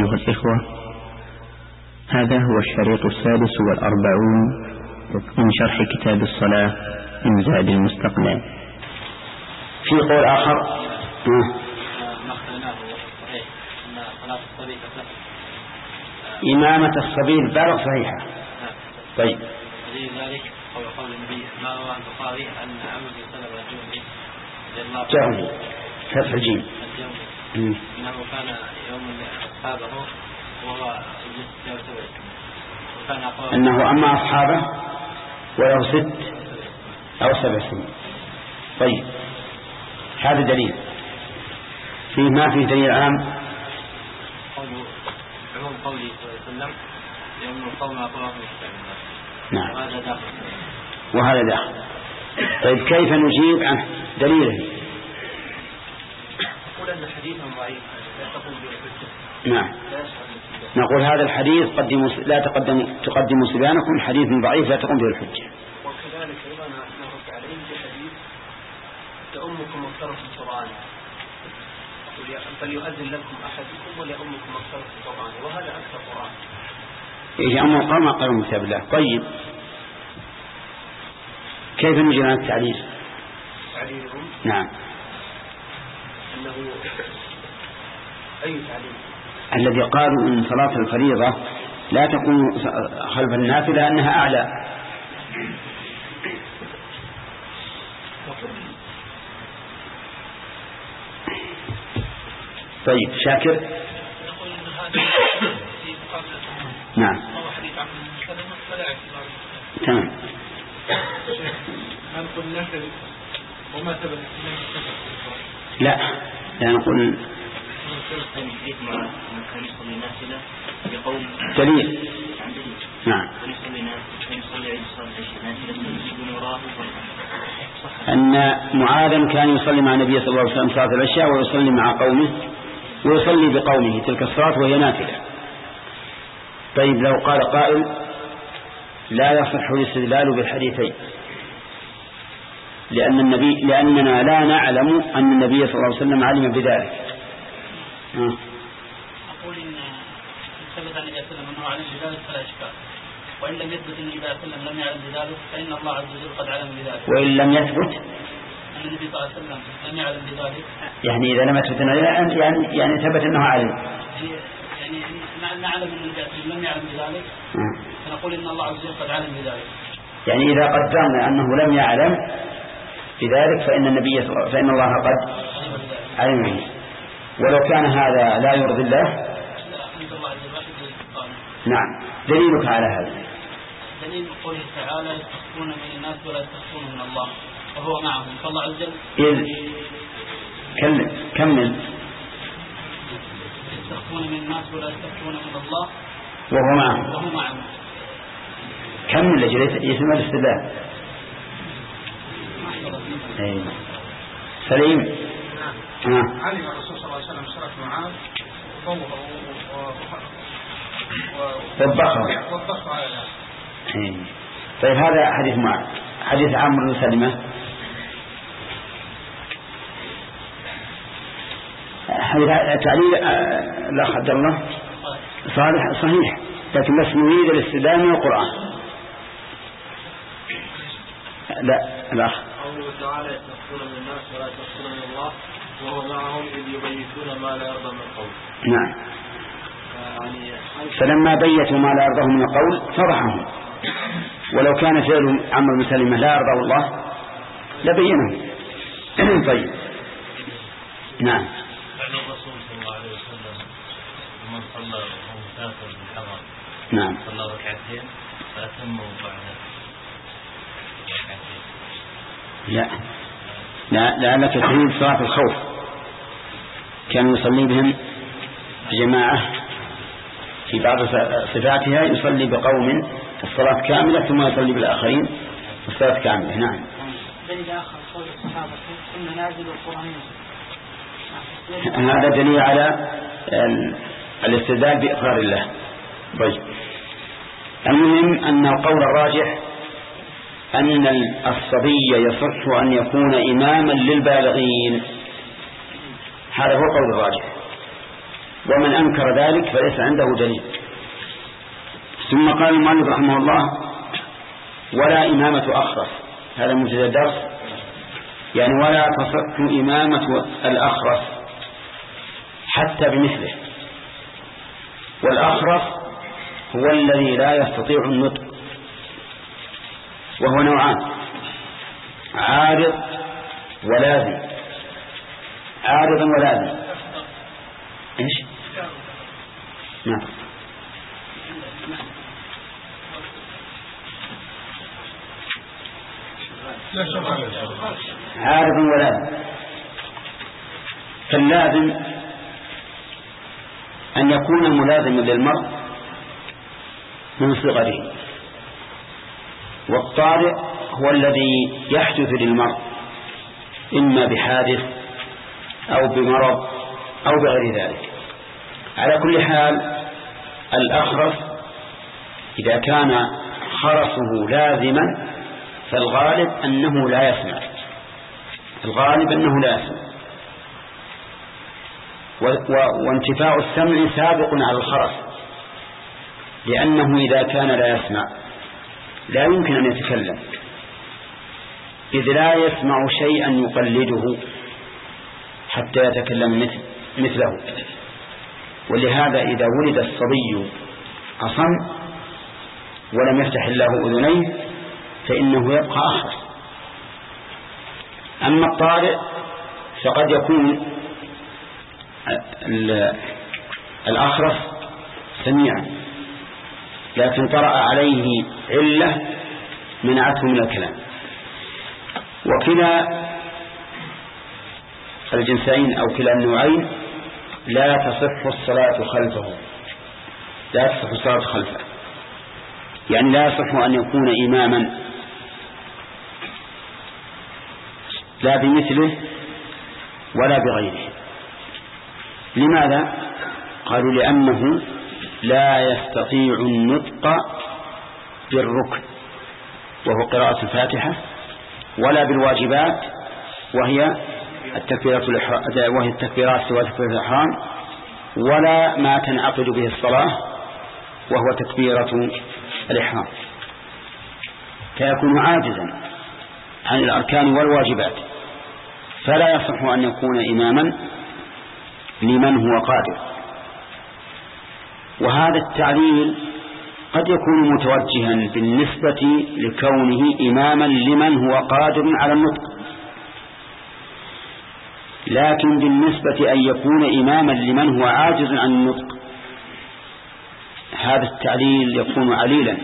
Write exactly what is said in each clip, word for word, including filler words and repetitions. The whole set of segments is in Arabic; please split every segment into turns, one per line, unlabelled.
أيها الإخوة، هذا هو الشريط السادس والأربعون من شرح كتاب الصلاة من زاد المستقنع.
في قول آخر إمامة الصبي البالغ صحيحة. طيب
ذلك قول قول النبي ما روى البخاري أن عمرو بن سلمة الجوهري
جوهري فتح الجيم
إنه كان يوم أصحابه وهو
أنه أما أصحابه وله ست أو سبع سنين. طيب هذا دليل. في ما في دليل عام
عموم قوله صلى الله عليه وسلم يوم القوم أقرأهم كتاب الله.
نعم
وهذا داخل
وهذا داخل. طيب كيف نجيب عن دليله؟
نقول أن حديثا ضعيف لا تقوم به.
نعم نقول هذا الحديث قدموا لا تقدموا تقدموا صبيانكم حديث ضعيف لا تقوم به الحجة.
وكذلك أيضا نرد عليه بحديث تأمكم مكترة القرآن فليؤذن لكم أحدكم وليأمكم مكترة القرآن وهذا أكثر قرآن.
إيه أما قام قالوا كتاب الله. طيب كيف نجي عن التعليل؟
تعليلهم
نعم
أنه أي تعليل؟
الذي قالوا إن صلاة الفريضة لا تكون خلف النافلة لأنها أعلى. طيب شاكر.
نقول إن هذا في مقابلة
نعم
هو حديث عن المسلمة فلا اعتبار.
تمام.
ما نقول نافل وما ثبت
لا لا نقول دليل. نعم أن معاذ كان يصلي مع النبي صلى الله عليه وسلم صلاة العشاء ويصلي مع قومه ويصلي بقومه تلك الصلاة وهي نافلة. طيب لو قال قائل لا يصح الاستدلال بالحديثين لأن النبي لأننا لا نعلم أن النبي صلى الله عليه وسلم علم بذلك.
أقول إن ثبت عن النبي صلى الله عليه وسلم أنه علم بذلك فلا إشكال، وإن لم يثبت أن النبي صلى الله عليه وسلم لم يعلم بذلك فإن الله عز وجل قد علم بذلك.
وإن لم يثبت
أن النبي صلى الله عليه وسلم لم يعلم بذلك
يعني إذا لم يثبت يعني يعني ثبت أنه علم
يعني يعني نعلم أن النبي صلى الله عليه وسلم لم يعلم بذلك فنقول إن الله عز وجل قد علم بذلك.
يعني إذا قدرنا أنه لم يعلم بذلك فإن النبي فإن الله قد علم به. ولو كان هذا لا يرضي الله نعم. دليلك على هذا؟
دليل قوله تعالى يستخفون من الناس ولا يستخفون من الله وهو معهم فالله عز وجل
إذ كمل كمل
يستخفون من الناس ولا يستخفون من الله
وهو معهم
وهو معهم.
كمل لجل يسمى الاستدلال. أيه. سليم.
نعم. علم الرسول صلى الله عليه وسلم صلاة معاذ
وبخر
وبخر على ذلك.
طيب هذا حديث معاذ. حديث عمرو بن سلمة حديث تعليل لا قدر الله صالح صحيح لكن بس نريد الاستدلال من القرآن. لا الأخ
قوله تعالى يستخفون من الناس ولا يستخفون من الله وهو معهم إذ يبيتون ما لا يرضى من القول.
نعم فلما بيتوا ما لا يرضى من القول فضحهم. ولو كان فعل عمرو بن سلمة لا يرضى الله لبينه. طيب نعم.
عن الرسول صلى الله عليه وسلم من صلى وهو مسافر بالحضر
نعم
صلى ركعتين فأتموا بعد
لا لا لعلك تريد صلاة الخوف كان يصلي بهم جماعة في بعض صفاتها يصلي بقوم الصلاة كاملة ثم يصلي بالآخرين الصلاة كاملة. نعم.
دليل آخر قول الصحابة إن نازل القرآن
هذا دليل على الاستدلال بإقرار الله. طيب المهم أن القول الراجح أن الصبي يصح أن يكون إماما للبالغين. هذا هو قول الراجح ومن أنكر ذلك فليس عنده دليل. ثم قال المؤلف رحمه الله: ولا إمامة أخرس. هذا مبتدأ الدرس، يعني ولا تصح إمامة الأخرس حتى بمثله. والأخرس هو الذي لا يستطيع النطق، وهو نوعان: عارض ولازم. عارضا ولازم ايش؟ نعم. عارضا ولازم. فاللازم أن يكون ملازما للمرء من صغره، والطارئ هو الذي يحدث للمرء إما بحادث أو بمرض أو بغير ذلك. على كل حال الأخرس إذا كان خرسه لازما فالغالب أنه لا يسمع، الغالب أنه لا يسمع، وانتفاء السمع سابق على الخرس، لأنه إذا كان لا يسمع لا يمكن أن يتكلم، إذ لا يسمع شيئا يقلده حتى يتكلم مثل مثله. ولهذا إذا ولد الصبي أصم ولم يفتح الله أذنيه فإنه يبقى أخرس. أما الطارئ فقد يكون الأخرس سميعا لكن طرأ عليه علة منعته من الكلام. وكلا الجنسين أو كلا النوعين لا تصح الصلاة خلفه، لا تصح الصلاة خلفه، يعني لا يصح أن يكون إماما لا بمثله ولا بغيره. لماذا؟ قالوا لأنه لا يستطيع النطق بالركن وهو قراءة الفاتحة، ولا بالواجبات وهي التكبيرات وهي التكبيرات سواء تكبيرة الإحرام، ولا ما تنعقد به الصلاة وهو تكبيرة الإحرام، فيكون عاجزا عن الأركان والواجبات، فلا يصح أن يكون إماما لمن هو قادر. وهذا التعليل قد يكون متوجها بالنسبة لكونه إماما لمن هو قادر على النطق، لكن بالنسبة أن يكون إماما لمن هو عاجز عن النطق هذا التعليل يكون عليلا،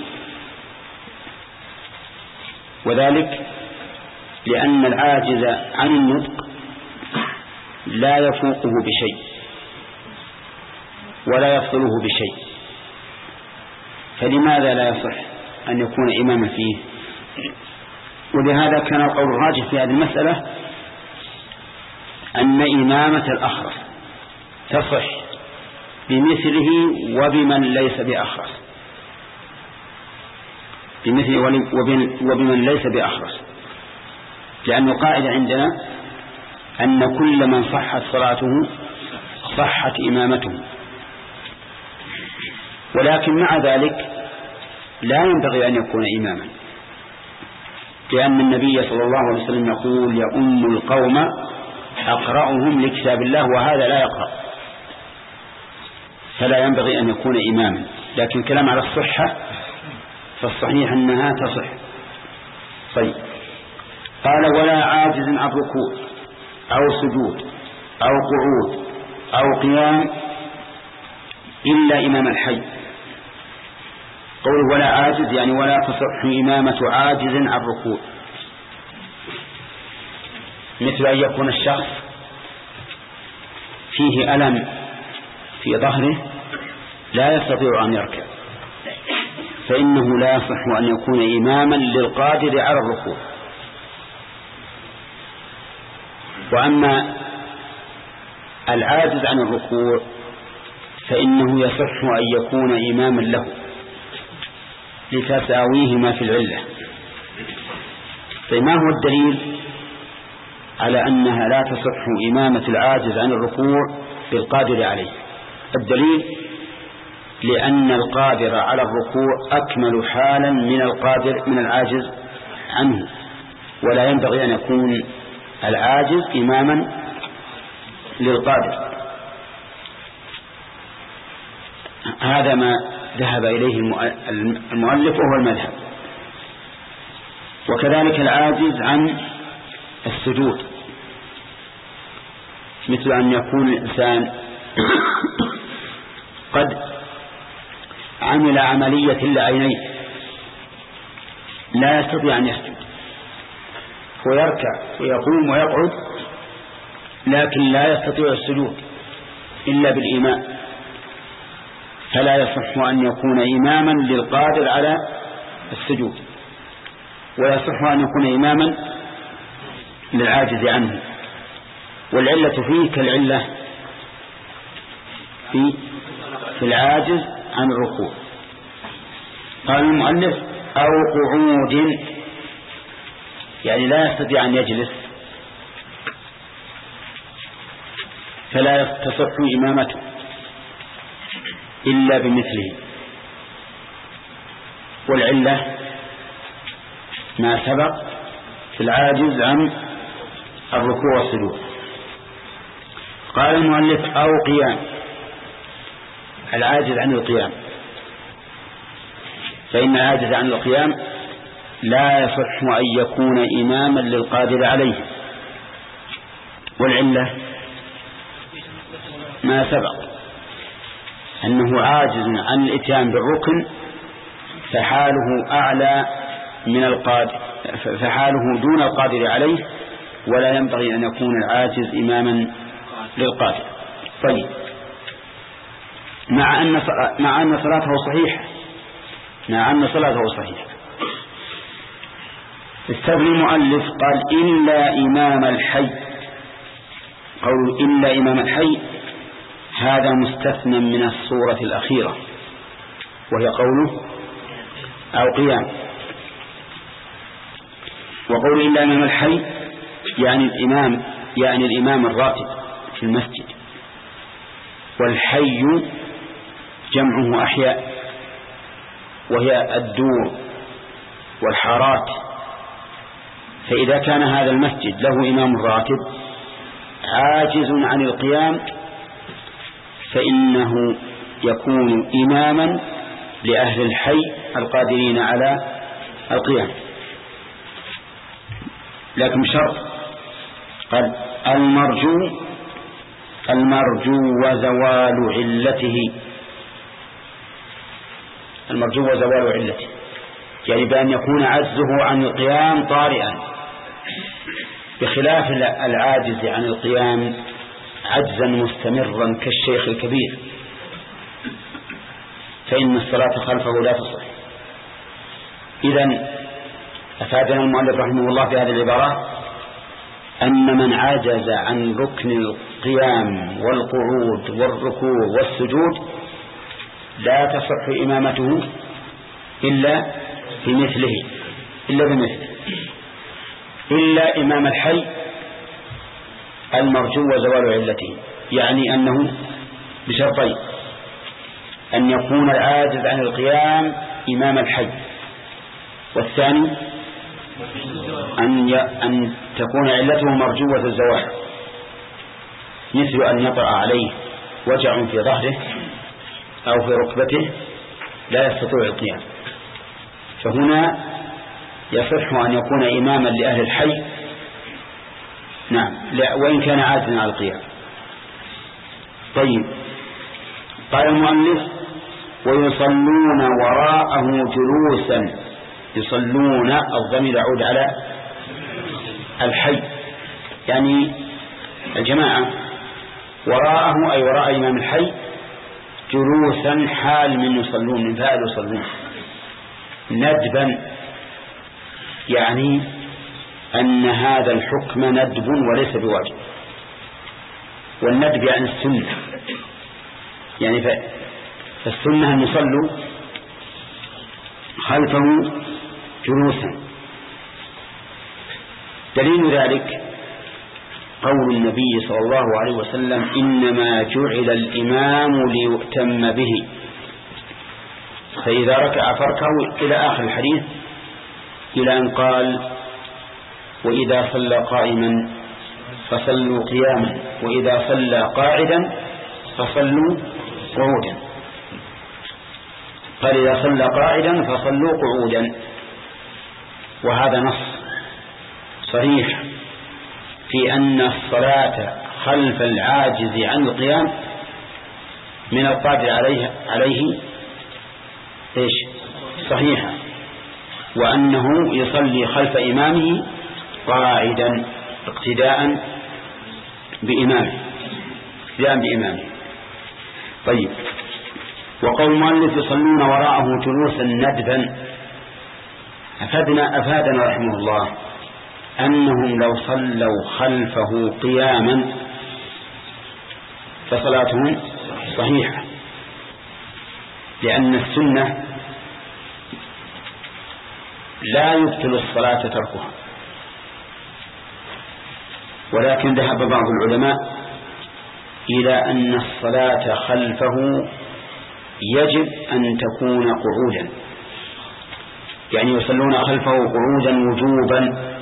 وذلك لأن العاجز عن النطق لا يفوقه بشيء ولا يفضله بشيء، فلماذا لا يصح أن يكون إماما فيه؟ ولهذا كان القول الراجح في هذه المسألة أن إمامة الأخرس تصح بمثله وبمن ليس بأخرس، بمثله وبمن ليس بأخرس، لأن القاعدة عندنا أن كل من صحت صلاته صحت إمامته. ولكن مع ذلك لا ينبغي أن يكون إماما، لأن النبي صلى الله عليه وسلم يقول: يؤم القوم أقرأهم لكتاب الله، وهذا لا يقرأ، فلا ينبغي أن يكون إماما. لكن الكلام على الصحة فالصحيح أنها تصح. طيب، قال: ولا عاجز عن ركوع أو سجود أو قعود أو قيام إلا إمام الحي. قوله ولا عاجز يعني ولا تصح إمامة عاجز عن ركوع، مثل أن يكون الشخص فيه ألم في ظهره لا يستطيع أن يركع، فإنه لا يصح أن يكون إماما للقادر على الركوع. وأما العاجز عن الركوع فإنه يصح أن يكون إماما له لتساويهما في العلة. فما هو الدليل على أنها لا تصح إمامة العاجز عن الركوع بالقادر عليه؟ الدليل لأن القادر على الركوع أكمل حالا من القادر من العاجز عنه، ولا ينبغي أن يكون العاجز إماما للقادر. هذا ما ذهب إليه المؤلف وهو المذهب. وكذلك العاجز عن السجود، مثل أن يكون الإنسان قد عمل عملية لعينيه لا يستطيع أن يسجد، ويركع ويقوم ويقعد لكن لا يستطيع السجود إلا بالإيمان، فلا يصح أن يكون إماما للقادر على السجود، ولا يصح أن يكون إماما للعاجز عنه. والعلة فيه كالعلة في في العاجز عن الركوع. قال المؤلف أو قعود، يعني لا يستطيع أن يجلس فلا تصح إمامته إلا بمثله. والعلة ما سبق في العاجز عن الركوع والسجود. قال المؤلف أو قيام، العاجز عن القيام، فإن العاجز عن القيام لا يصح أن يكون إماما للقادر عليه. والعلة ما سبق أنه عاجز عن الإتيان بالركن فحاله أعلى من القادر، فحاله دون القادر عليه، ولا ينبغي أن يكون العاجز إماما للقادر. طيب، مع أن مع أن صلاته صحيحة مع أن صلاته صحيحة استثنى المؤلف قال إلا إمام الحي. قول إلا إمام الحي هذا مستثنى من الصورة الأخيرة وهي قوله أو قيام. وقول إلا إمام الحي يعني الإمام يعني الإمام الراتب في المسجد، والحي جمعه أحياء وهي الدور والحارات. فإذا كان هذا المسجد له إمام راتب عاجز عن القيام فإنه يكون إماما لأهل الحي القادرين على القيام، لكن بشرط قال المرجو المرجو وزوال علته المرجو وزوال علته يعني بأن يكون عجزه عن القيام طارئا، بخلاف العاجز عن القيام عجزا مستمرا كالشيخ الكبير، فإن الصلاة خلفه لا تصح. إذن أفادنا المؤلف رحمه الله في هذه العبارة أن من عجز عن ركن القيام والقعود والركوع والسجود لا تصح إمامته إلا بمثله إلا بمثله إلا إمام الحي المرجو وزوال علته، يعني أنه بشرطين: أن يكون العاجز عن القيام إمام الحي، والثاني أن ي... أن تكون علته مرجوة الزوال، مثل أن يطرأ عليه وجع في ظهره أو في ركبته لا يستطيع القيام، فهنا يصح أن يكون إماما لأهل الحي نعم وإن كان عاجزا على القيام. طيب، قال المؤلف ويصلون وراءه جلوسا. يصلون الضمير يعود على الحي يعني الجماعة، وراءه أي وراء إمام الحي جلوسا حال من يصلون من فاعل يصلون ندبا، يعني أن هذا الحكم ندب وليس بواجب. والندب يعني السنة، يعني فالسنة أن يصلوا خلفه جلوسا. دليل ذلك قول النبي صلى الله عليه وسلم إنما جعل الإمام ليؤتم به، فإذا ركع فاركعوا إلى آخر الحديث، إلى أن قال وإذا صلى قائما فصلوا قياما وإذا صلى قاعدا فصلوا قعودا. قال إذا صلى قاعدا فصلوا قعودا، وهذا نص صريح في أن الصلاة خلف العاجز عن القيام من القادر عليه عليه إيش صحيحة، وأنه يصلي خلف إمامه قاعدا اقتداء بإمامه اقتداء بإمامه. طيب، وقول المؤلف يصلون وراءه جلوسا ندبا، أفادنا أفادنا رحمه الله أنهم لو صلوا خلفه قياما فصلاتهم صحيحة، لأن السنة لا يبطل الصلاة تركها، ولكن ذهب بعض العلماء إلى أن الصلاة خلفه يجب أن تكون قعودا، يعني يصلون خلفه قعودا وجوبا،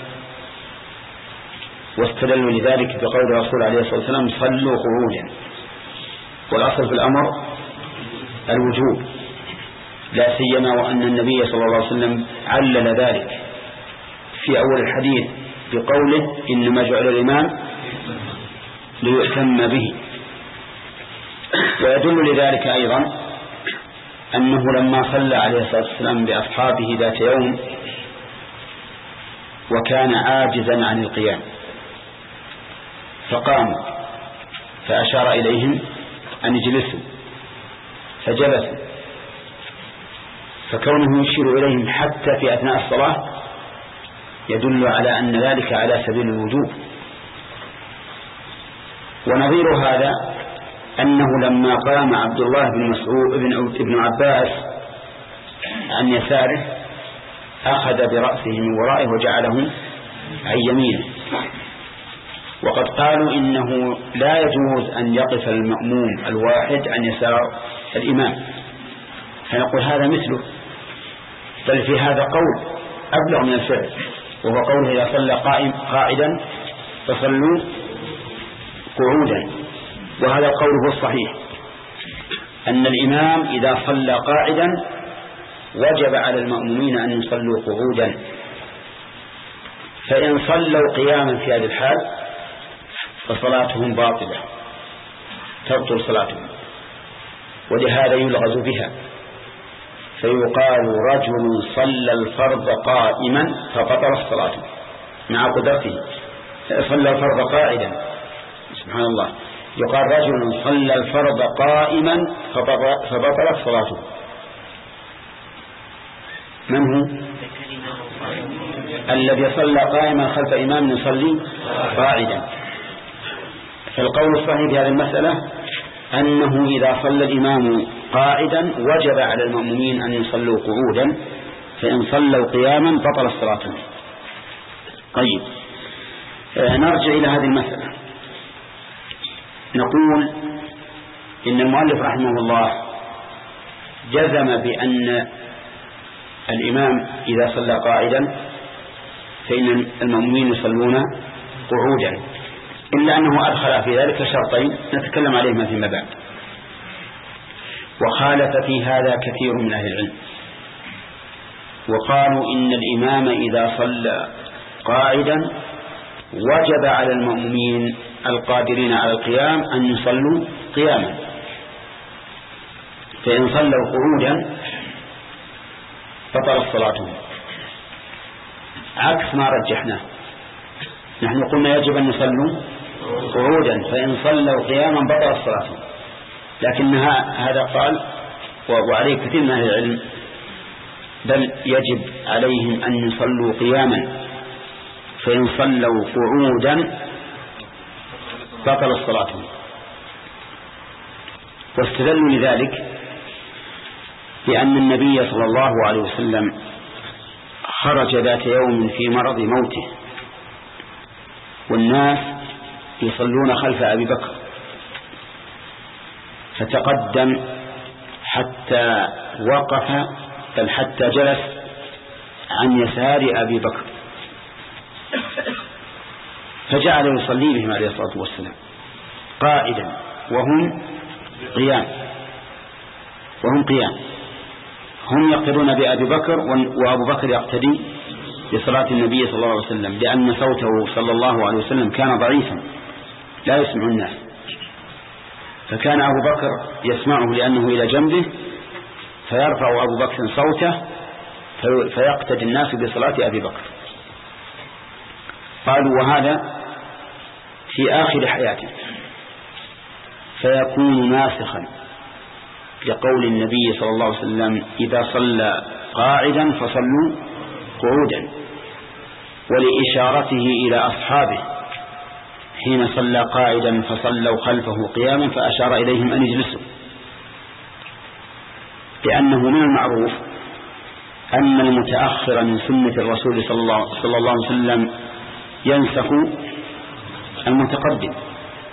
واستدلوا لذلك بقول الرسول عليه الصلاة والسلام صلوا قعودا، والأصل في الأمر الوجوب، لا سيما وأن النبي صلى الله عليه وسلم علل ذلك في أول الحديث بقوله إنما جعل الإمام ليؤتم به. ويدل لذلك أيضا أنه لما صلى عليه الصلاة والسلام بأصحابه ذات يوم وكان عاجزا عن القيام فقاموا فأشار إليهم أن يجلسوا فجلسوا، فكونه يشير إليهم حتى في أثناء الصلاة يدل على أن ذلك على سبيل الوجوب. ونظير هذا أنه لما قام عبد الله بن مسعود بن عباس عن يساره أخذ برأسه من ورائه وجعله عن يمينه، وقد قالوا إنه لا يجوز أن يقف المأموم الواحد عن يسار الإمام، فنقول هذا مثله، بل في هذا قول أبلغ من الفعل، وهو قوله إذا صلى قائم قاعدا فصلوا قعودا. وهذا القول هو الصحيح، أن الإمام إذا صلى قاعدا وجب على المأمومين أن يصلوا قعودا، فإن صلوا قياما في هذه الحال فصلاتهم باطلة تبطل صلاتهم، ولهذا يلغز بها، فيقال رجل صلى الفرض قائما فبطل الصلاة مع قدرته، صلى الفرض قاعدا، سبحان الله، يقال رجل صلى الفرض قائما فبطلت صلاته. من هو الذي صلى قائما خلف إمام يصلي قاعدا؟ فالقول الصحيح في هذه المسألة أنه إذا صلى الإمام قاعدا وجب على المأمومين أن يصلوا قعودا، فإن صلوا قياما بطل الصلاة. طيب، نرجع إلى هذه المسألة، نقول إن المؤلف رحمه الله جزم بأن الإمام إذا صلى قاعدا فإن المأمومين يصلون قعودا، إلا أنه أدخل في ذلك شرطين نتكلم عليهما فيما بعد. وخالف في هذا كثير من أهل العلم، وقالوا إن الإمام إذا صلى قاعدا وجب على المأمومين القادرين على القيام أن يصلوا قياما، فإن صلوا قعودا بطلت صلاتهم، عكس ما رجحناه. نحن قلنا يجب أن يصلوا قعودا، فإن صلوا قياما بطلت صلاتهم، لكن هذا قال وعليه كثير من أهل العلم بل يجب عليهم أن يصلوا قياما، فإن صلوا قعودا بطلت صلاتهم. واستدلوا لذلك بأن النبي صلى الله عليه وسلم خرج ذات يوم في مرض موته، والناس يصلون خلف أبي بكر، فتقدم حتى وقف بل حتى جلس عن يسار أبي بكر، فجعل يصلي بهم عليه الصلاة والسلام قائدا وهم قيام وهم قيام هم يقتدون بأبي بكر، وأبو بكر يقتدي بصلاة النبي صلى الله عليه وسلم، لأن صوته صلى الله عليه وسلم كان ضعيفا لا يسمع الناس، فكان أبو بكر يسمعه لأنه إلى جنبه، فيرفع أبو بكر صوته فيقتدي الناس بصلاة أبي بكر. قالوا وهذا في آخر حياته، فيكون ناسخا لقول النبي صلى الله عليه وسلم إذا صلى قاعدا فصلوا قعودا، ولإشارته إلى أصحابه حين صلى قاعدا فصلوا خلفه قياما فأشار إليهم أن يجلسوا، لأنه من المعروف أن المتأخر من سنة الرسول صلى الله عليه وسلم ينسخ المتقدم.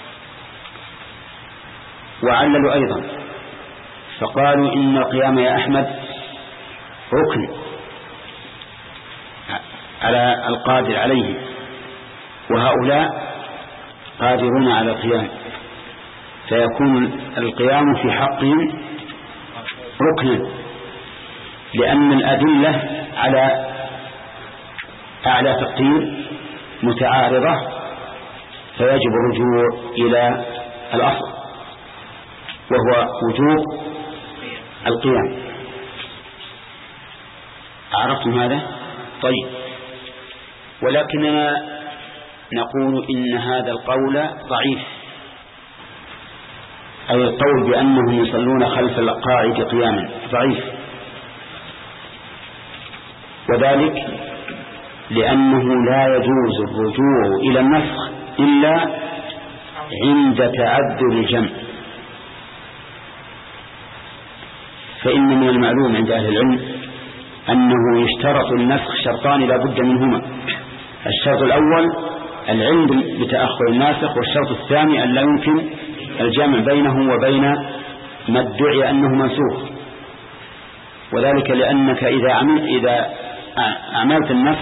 وعللوا أيضا فقالوا إن القيام يا أحمد ركن على القادر عليه، وهؤلاء قادرون على القيام، فيكون القيام في حقهم ركنا، لأن الأدلة على أعلى تقدير متعارضة، فيجب الرجوع إلى الأصل وهو وجوب القيام. عرفتم هذا؟ طيب، ولكننا نقول إن هذا القول ضعيف، أي القول بأنهم يصلون خلف القاعد قياما ضعيف، وذلك لأنه لا يجوز الرجوع إلى النسخ إلا عند تعذر الجمع. فإن من المعلوم عند أهل العلم أنه يشترط النسخ شرطان لا بد منهما: الشرط الأول العلم بتأخر الناسخ، والشرط الثاني أن لا يمكن الجمع بينه وبين ما ادعي أنه منسوخ. وذلك لأنك إذا عملت إذا أعملت النسخ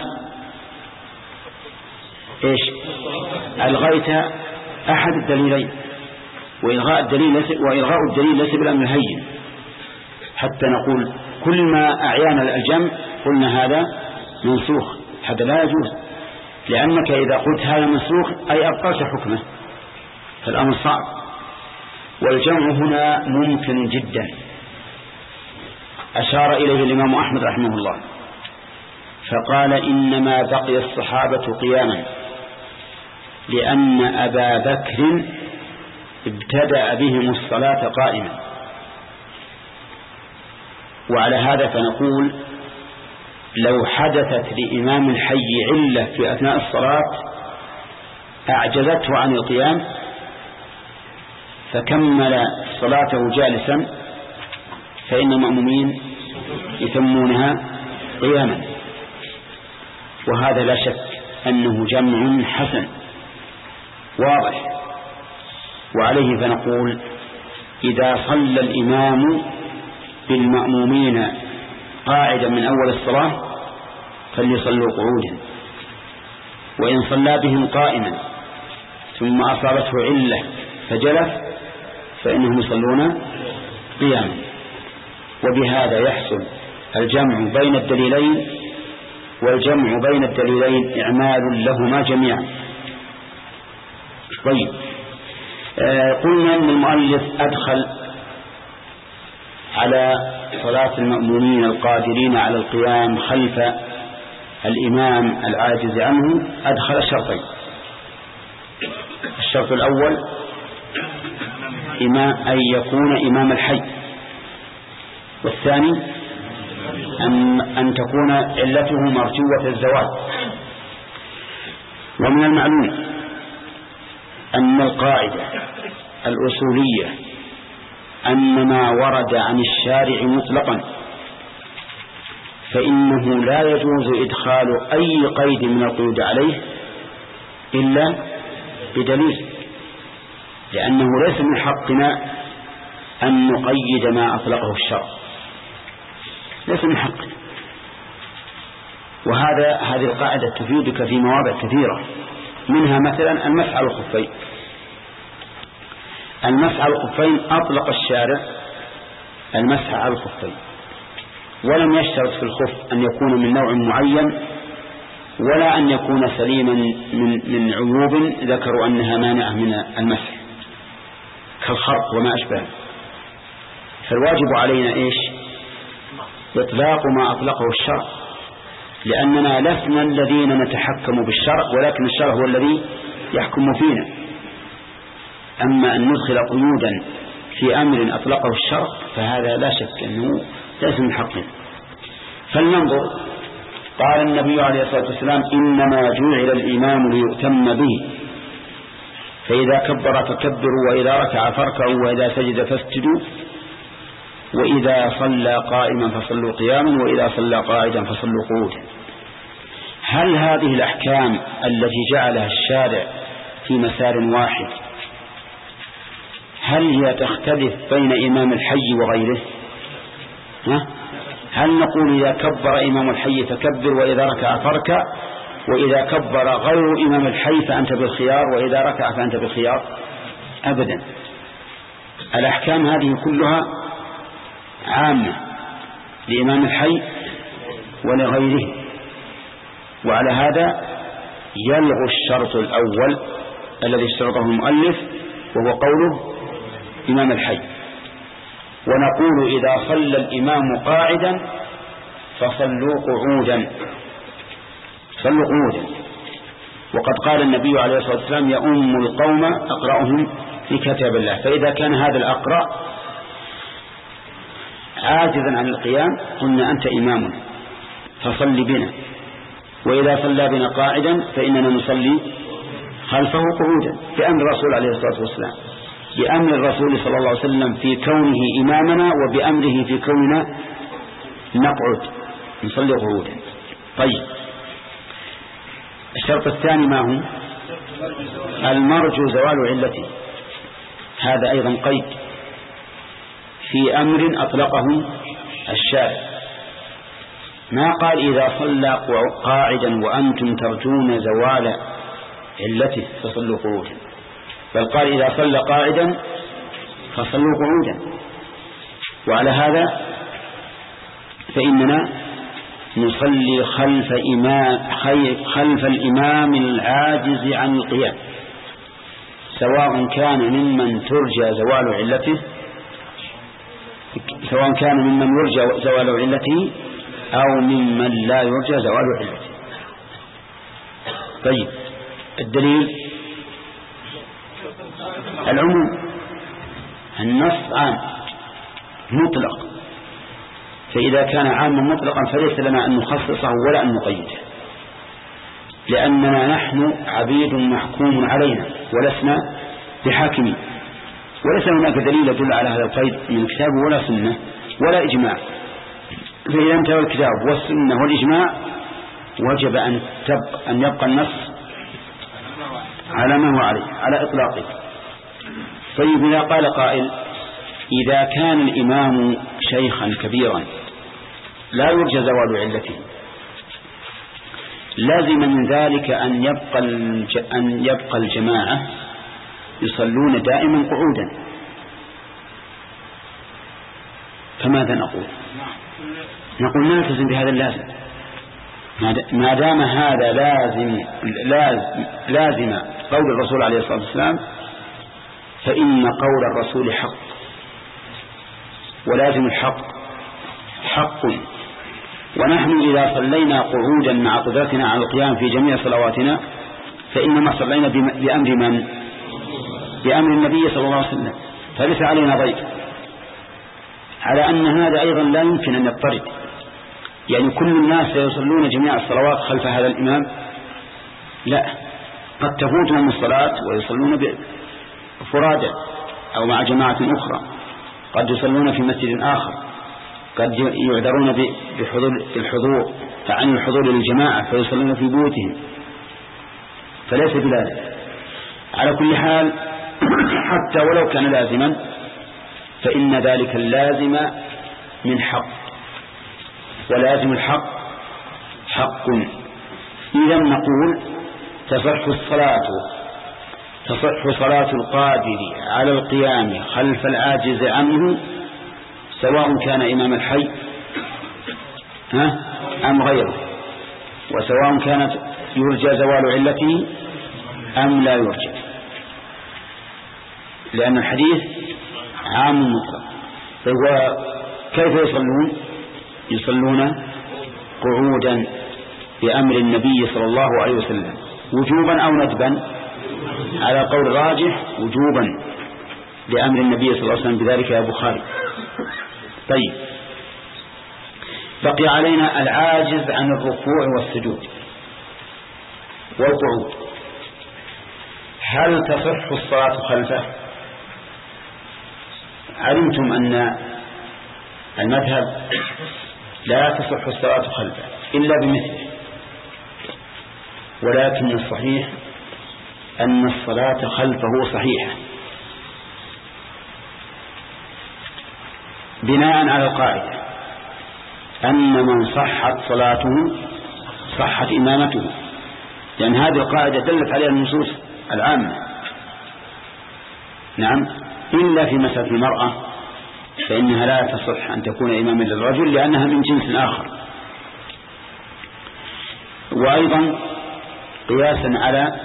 إيش ألغيت أحد الدليلين، وإلغاء الدليل ليس وإلغاء الدليل ليس بالأمر الهين، حتى نقول كل ما أعيان الجمع قلنا هذا منسوخ، هذا لا يجوز، لأنك إذا قلت هذا منسوخ أي أبطلت حكمه، فالأمر صعب. والجمع هنا ممكن جدا، أشار إليه الإمام أحمد رحمه الله فقال إنما بقي الصحابة قياما لأن أبا بكر ابتدأ بهم الصلاة قائما. وعلى هذا فنقول لو حدثت لإمام الحي علة في أثناء الصلاة أعجزته عن القيام فكمل صلاته جالسا، فإن المأمومين يتمونها قياما، وهذا لا شك أنه جمع حسن واضح. وعليه فنقول إذا صلى الإمام بالمأمومين قاعدا من أول الصلاة فليصلوا قعودا، وإن صلى بهم قائما ثم أصابته علة فجلس فإنهم يصلون قياما. وبهذا يحصل الجمع بين الدليلين، والجمع بين الدليلين إعمال لهما جميعا. طيب، آه قلنا أن المؤلف أدخل على صلاة المأمومين القادرين على القيام خلف الإمام العاجز عنه أدخل الشرطين: الشرط الأول إمام أن يكون إمام الحي، والثاني أن, أن تكون علته مرجوة الزوال. ومن المعلوم أن القاعدة الأصولية أن ما ورد عن الشارع مطلقا فإنه لا يجوز إدخال أي قيد من القيود عليه إلا بدليل. لأنه ليس من حقنا أن نقيد ما أطلقه الشرع، ليس من حقنا. وهذا هذه القاعدة تفيدك في مواضع كثيرة، منها مثلا المسح على الخفين. المسح على الخفين أطلق الشارع المسح على الخفين، ولم يشترط في الخف أن يكون من نوع معين، ولا أن يكون سليما من من عيوب ذكروا أنها مانعة من المسح كالخرق وما أشبه. فالواجب علينا إيش؟ إطلاق ما أطلقه الشرع، لأننا لسنا الذين نتحكم بالشرع، ولكن الشرع هو الذي يحكم فينا. أما أن ندخل قيودا في أمر أطلقه الشرع فهذا لا شك أنه ليس من حقنا. فلننظر. قال النبي عليه الصلاة والسلام: إنما جعل الإمام ليؤتم به، فإذا كبر فكبروا، وإذا ركع فاركعوا، وإذا سجد فاسجدوا، وإذا صلى قائما فصلوا قياما، وإذا صلى قاعدا فصلوا قعودا. هل هذه الأحكام التي جعلها الشارع في مسار واحد هل هي تختلف بين إمام الحي وغيره؟ ها؟ هل نقول إذا كبر إمام الحي فكبر، وإذا ركع فاركع، وإذا كبر غير إمام الحي فأنت بالخيار، وإذا ركع فأنت بالخيار؟ أبدا. الأحكام هذه كلها عامة لإمام الحي ولغيره. وعلى هذا يلغو الشرط الأول الذي اشترطه المؤلف، وهو قوله إمام الحي. ونقول إذا صلى الإمام قاعدا فصلوا قعودا، صلوا قعودا. وقد قال النبي عليه الصلاة والسلام: يؤم القوم أقرأهم في كتاب الله. فإذا كان هذا الأقرأ عاجزا عن القيام قلنا: أنت إمامنا فصل بنا. وإذا صلى بنا قاعدا فإننا نصلي خلفه قعودا، بأمر الرسول عليه الصلاة والسلام، بأمر الرسول صلى الله عليه وسلم في كونه إمامنا، وبأمره في كوننا نقعد نصلي قعودا. طيب، الشرط الثاني ما هو؟ المرجو زوال علته. هذا أيضا قيد في أمر أطلقه الشارع. ما قال إذا صلى قاعدا وأنتم ترجون زوال علته فصلوا قعودا، بل قال إذا صلى قاعدا فصلوا قعودا. وعلى هذا فإننا نصلي خلف إمام خلف الإمام العاجز عن القيام، سواء كان ممن ترجى زوال علته سواء كان ممن يرجى زوال علته أو ممن لا يرجى زوال علته. طيب، الدليل العموم، النص عام مطلق، فإذا كان عاما مطلقا فليس لنا أن نخصصه ولا أن نقيده، لأننا نحن عبيد محكوم علينا ولسنا بحاكمين، وليس هناك دليل يدل على هذا القيد من الكتاب ولا سنة ولا إجماع. فإذا انتهى الكتاب والسنة والإجماع وجب أن تبقى أن يبقى النص على ما هو عليه على إطلاقه. طيب، إذا قال قائل: إذا كان الإمام شيخا كبيرا لا يرجى زوال علته، لازم من ذلك أن يبقى أن يبقى الجماعة يصلون دائما قعودا، فماذا نقول؟ نقول نلتزم بهذا اللازم، ما دام هذا لازم لازم, لازم قول الرسول عليه الصلاة والسلام، فإن قول الرسول حق، ولازم الحق حق. ونحن إذا صلينا قعودا مع قدرتنا على القيام في جميع صلواتنا فإنما صلينا بأمر من؟ بأمر النبي صلى الله عليه وسلم، فليس علينا ضيق. على أن هذا أيضا لا يمكن أن يضطرد، يعني كل الناس يصلون جميع الصلوات خلف هذا الإمام؟ لا، قد تفوتهم الصلاة ويصلون بفرادى أو مع جماعة أخرى، قد يصلون في مسجد آخر، قد يعذرون بحضور الحضور عن الحضور للجماعة فيصلون في بيوتهم، فليس بذلك. على كل حال حتى ولو كان لازما فإن ذلك اللازم من حق، ولازم الحق حق. إذا نقول تصح الصلاة تصح صلاة القادر على القيام خلف العاجز عنه سواء كان إمام الحي ها أم غيره، وسواء كانت يرجى زوال علته أم لا يرجى، لأن الحديث عام مطلق. كيف يصلون؟ يصلون قعودا بأمر النبي صلى الله عليه وسلم وجوبا أو ندبا، على قول الراجح وجوبا لأمر النبي صلى الله عليه وسلم بذلك يا بخاري. طيب، بقي علينا العاجز عن الركوع والسجود والقعود، هل تصح الصلاة خلفه؟ علمتم أن المذهب لا تصح الصلاة خلفه إلا بمثله، ولكن الصحيح أن الصلاة خلفه صحيحة بناء على القاعدة أن من صحت صلاته صحت إمامته، لأن هذه القاعدة دلت عليها النصوص العامة. نعم، إلا في مسألة المرأة فإنها لا تصح أن تكون إماما للرجل لأنها من جنس آخر. وأيضا قياسا على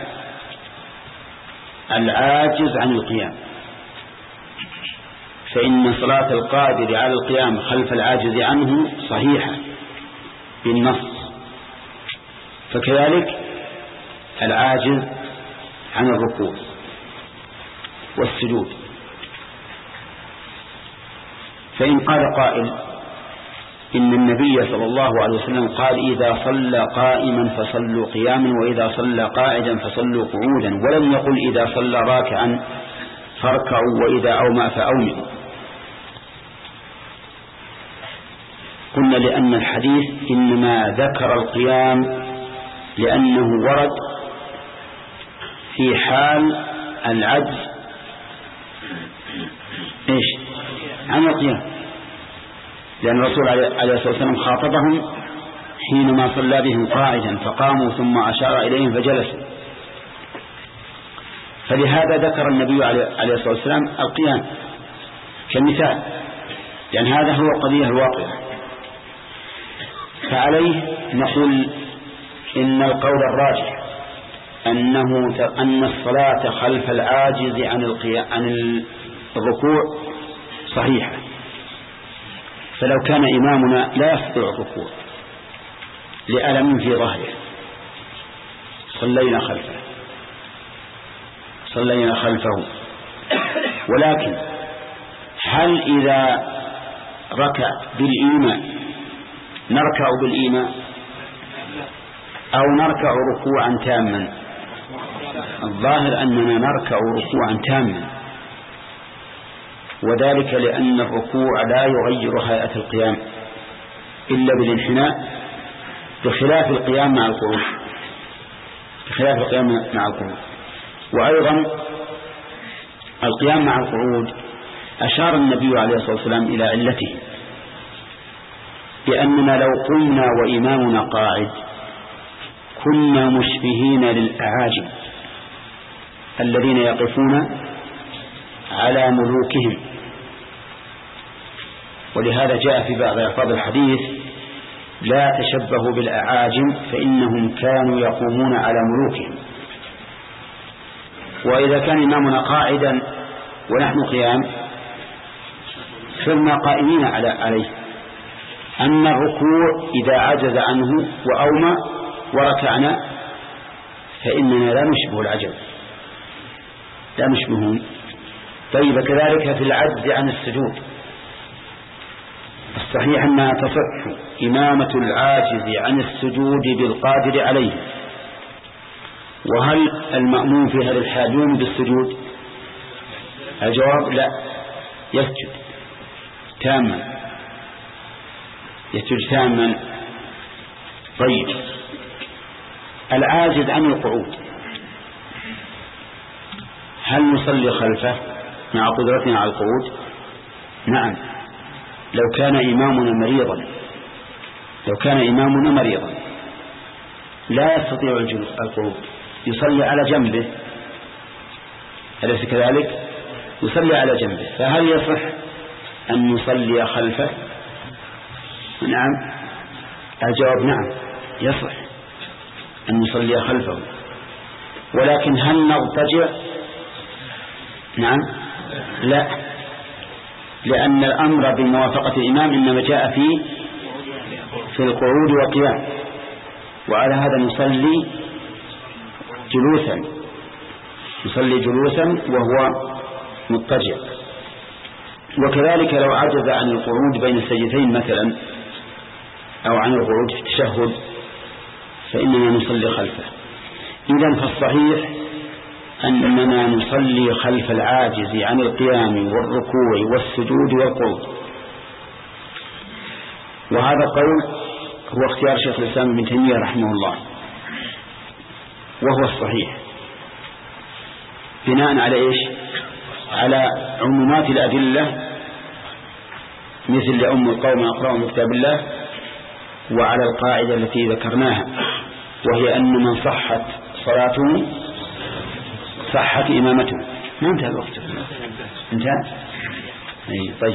العاجز عن القيام، فإن صلاة القادر على القيام خلف العاجز عنه صحيحة بالنص، فكذلك العاجز عن الركوع والسجود. فإن قال قائل إن النبي صلى الله عليه وسلم قال إذا صلى قائما فصلوا قياما وإذا صلى قاعدا فصلوا قعودا، ولم يقل إذا صلى راكعا فاركعوا وإذا أومأ فأومئوا، قلنا لأن الحديث إنما ذكر القيام لأنه ورد في حال العجز إيش عن القيام، لأن الرسول عليه الصلاة والسلام خاطبهم حينما صلى بهم قاعدا فقاموا ثم أشار إليهم فجلسوا، فلهذا ذكر النبي عليه الصلاة والسلام القيام كمثال، لأن هذا هو القضية الواقعة. فعليه نقول إن القول الراجح أنه أن الصلاة خلف العاجز عن القيام عن الركوع صحيحة، فلو كان إمامنا لا يستطيع الركوع لألم في ظهره صلينا خلفه صلينا خلفه ولكن هل إذا ركع بالإيمان نركع بالإيمان أو نركع ركوعا تاما؟ الظاهر أننا نركع ركوعا تاما، وذلك لأن الركوع لا يغير هيئة القيام إلا بالانحناء، بخلاف القيام مع القعود بخلاف القيام مع القعود وأيضا القيام مع القعود أشار النبي عليه الصلاة والسلام إلى علته، بأننا لو قمنا وإمامنا قاعد كنا مشبهين للأعاجم الذين يقفون على ملوكهم، ولهذا جاء في بعض ألفاظ الحديث لا تشبهوا بالأعاجم فإنهم كانوا يقومون على ملوكهم. وإذا كان إمامنا قاعدا ونحن قيام صرنا قائمين على عليه. أما الركوع إذا عجز عنه وأومى وركعنا فإننا لا نشبه العجب لا نشبهون. طيب كذلك في العجز عن السجود الصحيح أنها تصح إمامة العاجز عن السجود بالقادر عليه. وهل المأموم في هذا الحال يوم بالسجود؟ الجواب لا، يسجد تاما يسجد تاما. طيب العاجز عن القعود هل نصلي خلفه مع قدرتنا على القعود؟ نعم، لو كان إمامنا مريضا لو كان إمامنا مريضا لا يستطيع القعود يصلي على جنبه، أليس كذلك؟ يصلي على جنبه، فهل يصح أن نصلي خلفه؟ نعم، الجواب نعم يصح أن نصلي خلفه، ولكن هل نضطجع؟ نعم لا، لأن الأمر بموافقة الإمام إنما جاء في في القعود والقيام، وعلى هذا نصلي جلوسا نصلي جلوسا وهو مضطجع. وكذلك لو عجز عن القعود بين السجدتين مثلا أو عن القعود في التشهد فإننا نصلي خلفه. إذن فالصحيح أننا نصلي خلف العاجز عن القيام والركوع والسجود والقعود، وهذا القول هو اختيار شيخ الإسلام ابن تيمية رحمه الله، وهو الصحيح بناء على إيش؟ على عمومات الأدلة مثل لأم القوم أقرأهم بكتاب الله، وعلى القاعدة التي ذكرناها وهي أن من صحت صلاته صحت إمامته. ما انتهى الوقت؟ انتهى؟ أي طيب.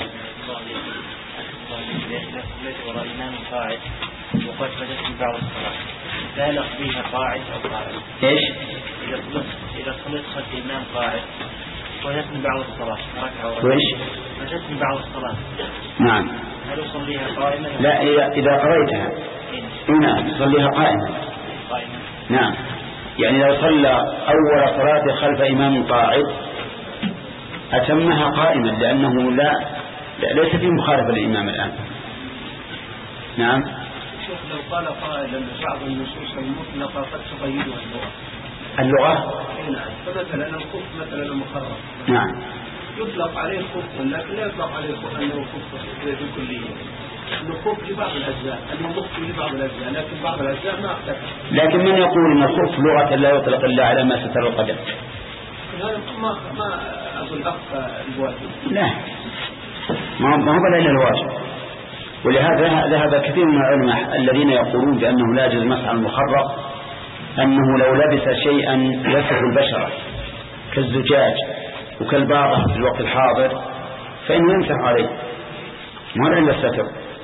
وراء إمام قاعد وقد بدأت بعض الصلاة لا نقضيها قاعد أو قاعد.
إيش؟
إذا صلت إذا صلت خلف إمام قاعد ويتم بعض الصلاة ركعة
وإيش؟
ويتم بعض الصلاة.
نعم.
هل يصليها قائما؟
لا، إذا قريتها نعم صليها قائما.
قائما.
نعم، يعني لو صلى أول صلاة خلف إمام قاعد أتمها قائما، لأنه لا, لا ليس في مخالفة للإمام الآن. نعم.
شوف لو قال قائلا بعض النصوص المطلقة قد تقيدها اللغة.
اللغة؟
نعم، فمثلا الخف مثلا المخرف.
نعم.
يطلق عليه خف لكن لا يطلق عليه خف أنه خف بكلية. الخف لبعض الأجزاء، المخف لبعض الأجزاء، لكن بعض الأجزاء ما اختلف.
لكن من يقول أن الخف لغة لا يطلق إلا على ما ستر القدم؟
هذا ما ما أقول أخ الواجب.
لا، ما ما هو إلا الواجب. ولهذا ذهب كثير من العلماء الذين يقولون بأنه لا يجوز مسح المخرق أنه لو لبس شيئا يصف البشرة كالزجاج وكالباطة في الوقت الحاضر فإنه يمسح عليه، ما إلا الستر.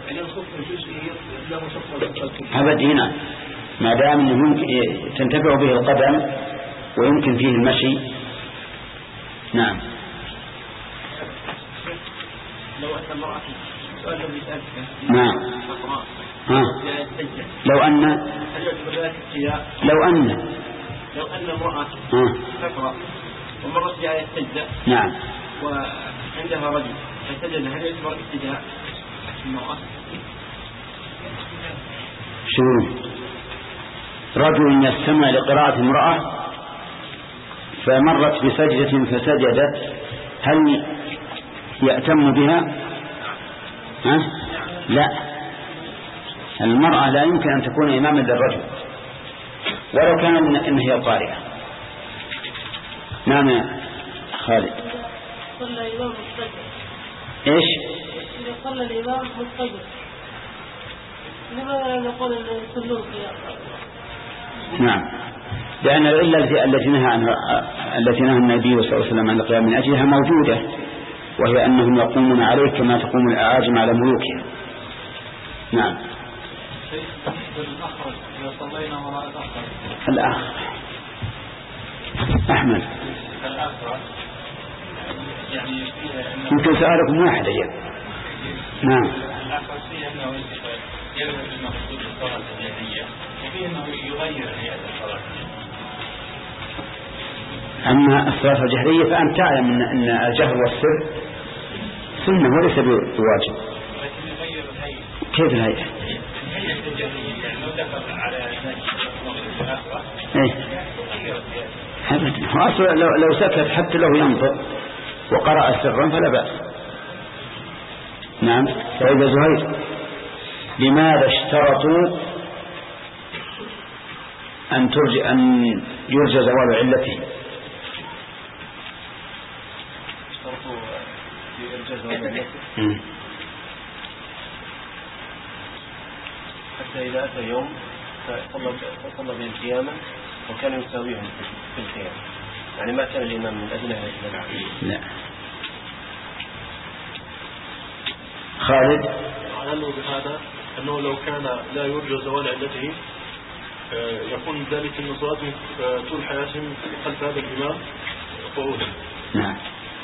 هذا دينا ما دام أنه يمكن تنتفع به القدم ويمكن فيه المشي. نعم.
لو أن امرأة سؤال الذي سألته.
نعم. ها. لو أن لو أن
لو أن امرأة تقرأ ومرت بآية السجدة.
نعم.
وعندها رجل فسجد، هل يعتبر ابتداء المرأة؟
شو رجل يستمع لقراءة امرأة فمرت بسجدة فسجدت، هل يأتم بها؟ ها؟ لا، المرأة لا يمكن أن تكون إماما للرجل ولو كان من إن هي قارئة. نعم يا خالد.
صلى الإمام مضطجع.
إيش؟
إذا صلى الإمام مضطجع لماذا نقول أن يصلون قيام؟
نعم، لأن العلة التي نهى عنها التي نهى النبي صلى الله عليه وسلم عن القيام من أجلها موجودة، وهي أنهم يقومون عليه كما تقوم الأعاجم على ملوكهم. نعم. الأخ أحمد يمكن سؤالكم واحد أيضا. نعم. أما الصلاة الجهرية فأنت تعلم أن الجهر والسر سنة وليس بواجب. كيف الهيئة؟ إيه؟ أصلا لو, لو سكت حتى لو ينطق وقرأ سرا فلا بأس. نعم. سيد زهير، لماذا اشترطوا أن ترجى أن يرجى زوال علته؟
إذا أتى يوم فصلى بهم قياما وكان يساويهم في القيام، يعني ما كان الإمام من أجل
لا. خالد
علمه بهذا أنه لو كان لا يرجى زوال علته يكون ذلك أن صلاتهم طول حياتهم خلف هذا الإمام قعودا.
نعم.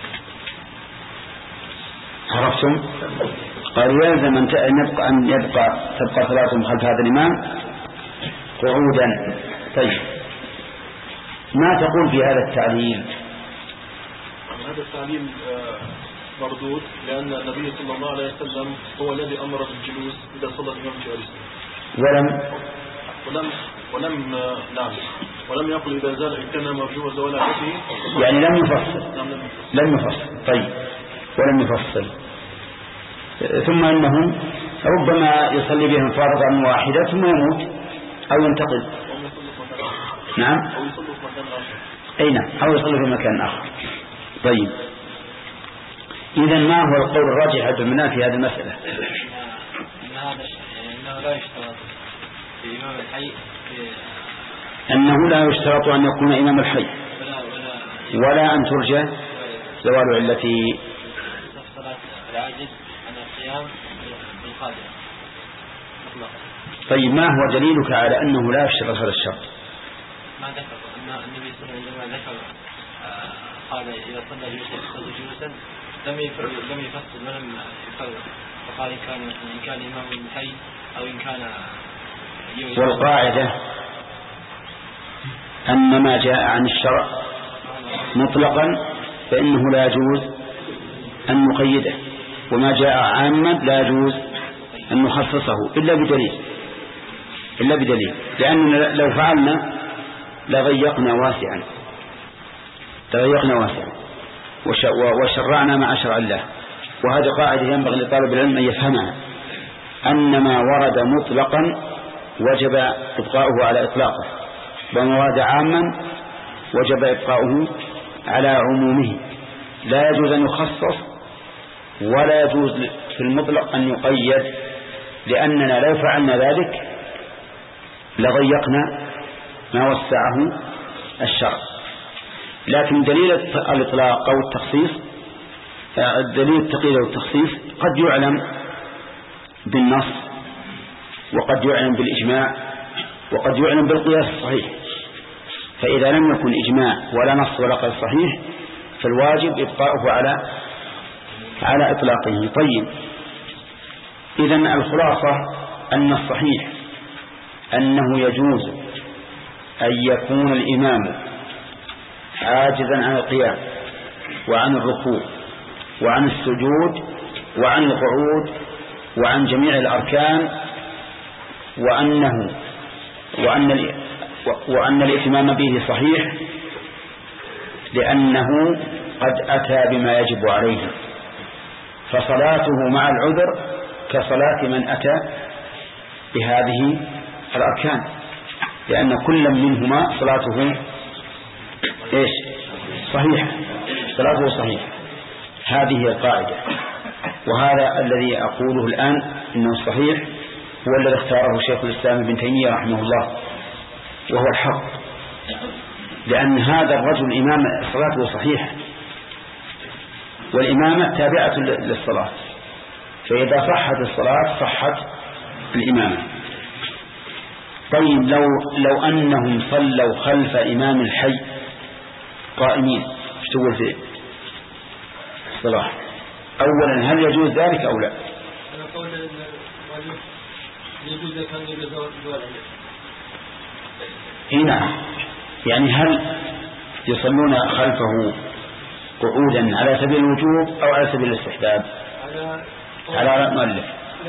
عرفتم؟ قال يلزم أن يبقى أن يبقى تبقى صلاتهم خلف هذا الإمام قعودا. طيب ما تقول في هذا التعليل؟
هذا التعليل مردود، لأن النبي صلى الله عليه وسلم هو الذي أمر بالجلوس إذا صلى الإمام جالسا،
ولم
ولم ولم نعم ولم يقل إذا زال إن كان مرجو زوال عادته،
يعني لم يفصل. لم يفصل. طيب ولم يفصل. ثم أنه ربما يصلي بهم فرضا واحدا ثم يموت أو ينتقل. نعم.
أو يصلي في مكان آخر.
أي نعم، أو يصلي في مكان آخر. طيب إذا ما هو القول الراجح عند المنافي في هذه المسألة؟
إنه لا يشترط في إمام الحي
أنه لا يشترط أن يكون إمام الحي ولا أن ترجى زوال علته.
العاجز عن القيام بالقادر.
طيب ما هو دليلك على أنه لا يشترط هذا الشرط؟
ما ذكر أن النبي صلى الله عليه وسلم ذكر قال إذا صلى جلوسا لم يفرق لم يفصل ولم يفرق، فقال إن كان إن كان إمام الحي أو إن كان.
والقاعدة أن ما جاء عن الشرع مطلقا فإنه لا يجوز أن نقيده، وما جاء عاما لا يجوز أن نخصصه إلا بدليل إلا بدليل لأننا لو فعلنا لضيقنا واسعا تضيقنا واسعا وشرعنا مع شرع الله. وهذه قاعدة ينبغي لطالب العلم أن يفهمها، أن ما ورد مطلقا وجب إبقاؤه على إطلاقه، وما ورد عاما وجب إبقاؤه على عمومه. لا يجوز أن يخصص ولا يجوز في المطلق أن يقيد، لأننا لو فعلنا ذلك لضيقنا ما وسعه الشرع. لكن دليل الإطلاق أو التخصيص، الدليل التقييد أو التخصيص قد يعلم بالنص وقد يعلم بالإجماع وقد يعلم بالقياس الصحيح. فإذا لم يكن إجماع ولا نص ولا قياس صحيح فالواجب إبقاؤه على على إطلاقه. طيب إذن الخلاصة أن الصحيح أنه يجوز أن يكون الإمام عاجزا عن القيام وعن الركوع وعن السجود وعن القعود وعن جميع الأركان، وأنه وأن وأن الإتمام به صحيح لأنه قد أتى بما يجب عليه، فصلاته مع العذر كصلاة من أتى بهذه الأركان، لأن كل منهما صلاته إيش صحيح صلاته صحيح. هذه هي القاعدة، وهذا الذي أقوله الآن إنه صحيح هو الذي اختاره شيخ الإسلام ابن تيمية رحمه الله، وهو الحق، لأن هذا الرجل إمام صلاته صحيح، والإمامة تابعة للصلاة، فإذا صحت الصلاة صحت الإمامة. طيب لو لو أنهم صلوا خلف إمام الحي قائمين ايش تقول فيه الصلاة؟ أولا هل يجوز ذلك أو لا؟
أنا قول يجوز كان يجوز
هنا يعني هل يصلون خلفه قعودا على سبيل الوجوب أو على سبيل الاستحباب؟ على على المؤلف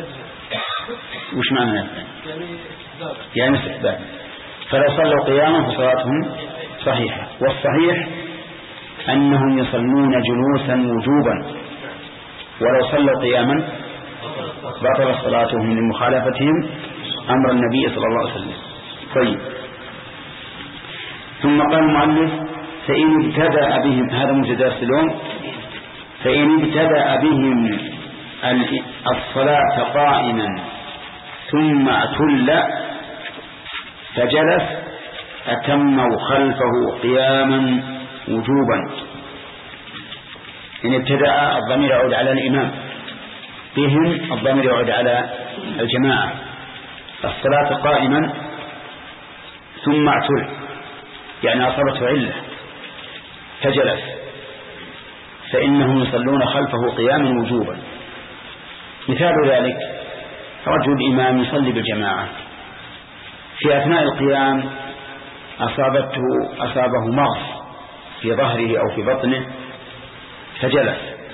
وش معنى يعني يعني استحباب. فلو صلوا قياما فصلاتهم صحيحة، والصحيح أنهم يصلون جلوسا وجوبا، ولو صلوا قياما بطل صلاتهم لمخالفتهم أمر النبي صلى الله عليه وسلم. طيب ثم قال المؤلف فإن ابتدأ بهم، هذا متداخلون، فإن ابتدأ بهم الصلاة قائما ثم اعتل فجلس أتموا خلفه قياما وجوبا. إن ابتدأ الضمير يعود على الإمام، بهم الضمير يعود على الجماعة. الصلاة قائما ثم اعتل يعني أصابته علة فجلس، فإنهم يصلون خلفه قياما وجوبا. مثال ذلك رجل إمام يصلي بالجماعة، في أثناء القيام أصابته أصابه مغص في ظهره أو في بطنه فجلس،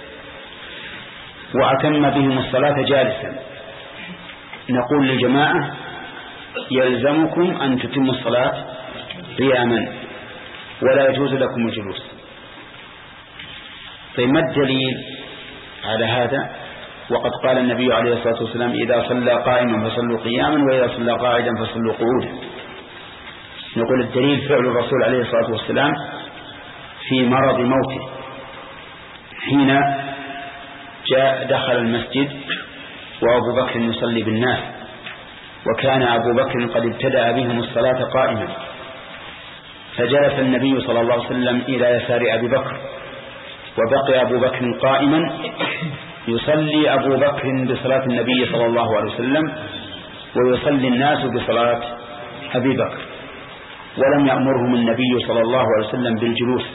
وأتم بهم الصلاة جالسا. نقول للجماعة يلزمكم أن تتموا الصلاة قياما ولا يجوز لكم الجلوس. طيب ما الدليل على هذا؟ وقد قال النبي عليه الصلاة والسلام إذا صلى قائما فصلوا قياما وإذا صلى قاعدا فصلوا قعودا. نقول الدليل فعل الرسول عليه الصلاة والسلام في مرض موته، حين جاء دخل المسجد وأبو بكر يصلي بالناس، وكان أبو بكر قد ابتدأ بهم الصلاة قائما، فجلس النبي صلى الله عليه وسلم إلى يسار أبي بكر، وبقي أبو بكر قائما يصلي أبو بكر بصلاة النبي صلى الله عليه وسلم ويصلي الناس بصلاة أبي بكر، ولم يأمرهم النبي صلى الله عليه وسلم بالجلوس.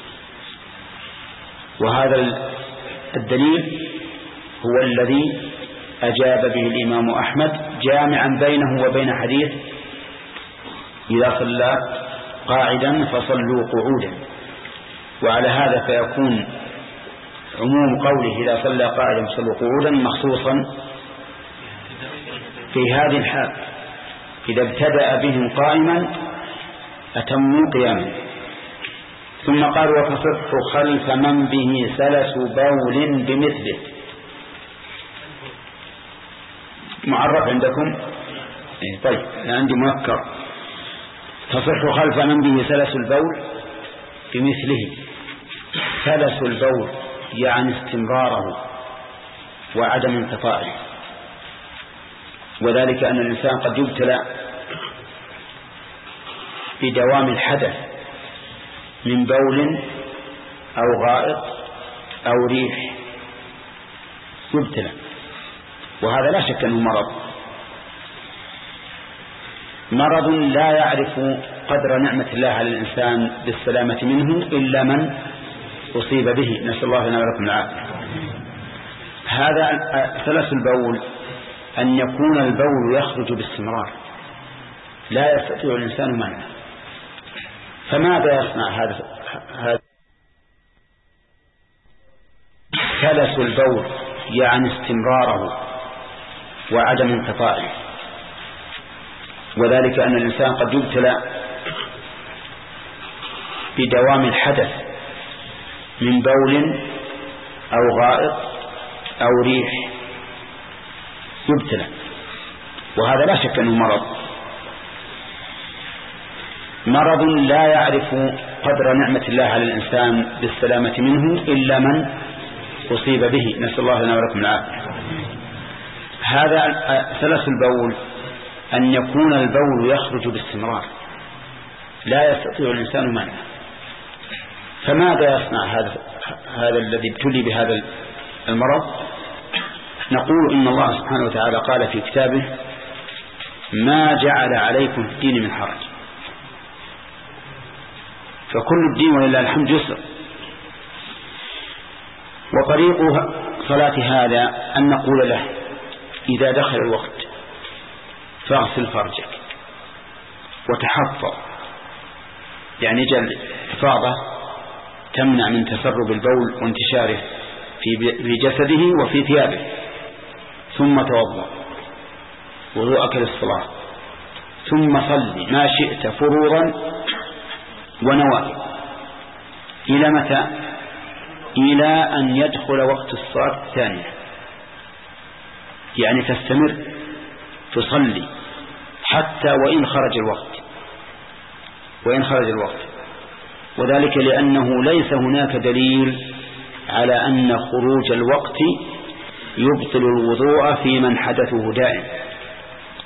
وهذا الدليل هو الذي أجاب به الإمام أحمد جامعا بينه وبين حديث إذا صلى قاعدا فصلوا قعودا. وعلى هذا فيكون عموم قوله إذا صلى قاعدا فصلوا قعودا مخصوصا في هذه الحال، إذا ابتدأ بهم قائما أتموا قياما. ثم قال وتصح خلف من به سلس بول بمثله. معرف عندكم؟ طيب أنا عندي منكر. تصح خلف من به سلس البول بمثله. سلس البول يعني استمراره وعدم انقطاعه، وذلك أن الإنسان قد يبتلى بدوام الحدث من بول أو غائط أو ريح يبتلى، وهذا لا شك أنه مرض مرض لا يعرف قدر نعمة الله على الإنسان بالسلامة منه إلا من أصيب به، نسأل الله لنا ولكم العافية. هذا ثلاث البول أن يكون البول يخرج باستمرار لا يستطيع الإنسان منعه، فماذا يصنع هذا هذا ثلاث البول يعني استمراره وعدم انقطاعه، وذلك أن الإنسان قد يبتلى بدوام الحدث من بول أو غائط أو ريح يبتلى، وهذا لا شك أنه مرض مرض لا يعرف قدر نعمة الله على الإنسان بالسلامة منه إلا من أصيب به، نسأل الله لنا ولكم العافية. هذا ثلاث البول أن يكون البول يخرج باستمرار لا يستطيع الإنسان منعه، فماذا يصنع هذا هذا الذي ابتلي بهذا المرض؟ نقول إن الله سبحانه وتعالى قال في كتابه ما جعل عليكم في الدين من حرج، فكل الدين ولله الحمد يسر. وطريق صلاة هذا أن نقول له إذا دخل الوقت فاغسل فرجك وتحفظ، يعني جل حفاظة تمنع من تسرب البول وانتشاره في جسده وفي ثيابه، ثم توضأ وضوءك للصلاة، ثم صلي ما شئت فروضا ونوافل. إلى متى؟ إلى أن يدخل وقت الصلاة الثانية، يعني تستمر تصلي حتى وإن خرج الوقت وإن خرج الوقت وذلك لأنه ليس هناك دليل على أن خروج الوقت يبطل الوضوء في من حدثه دائم،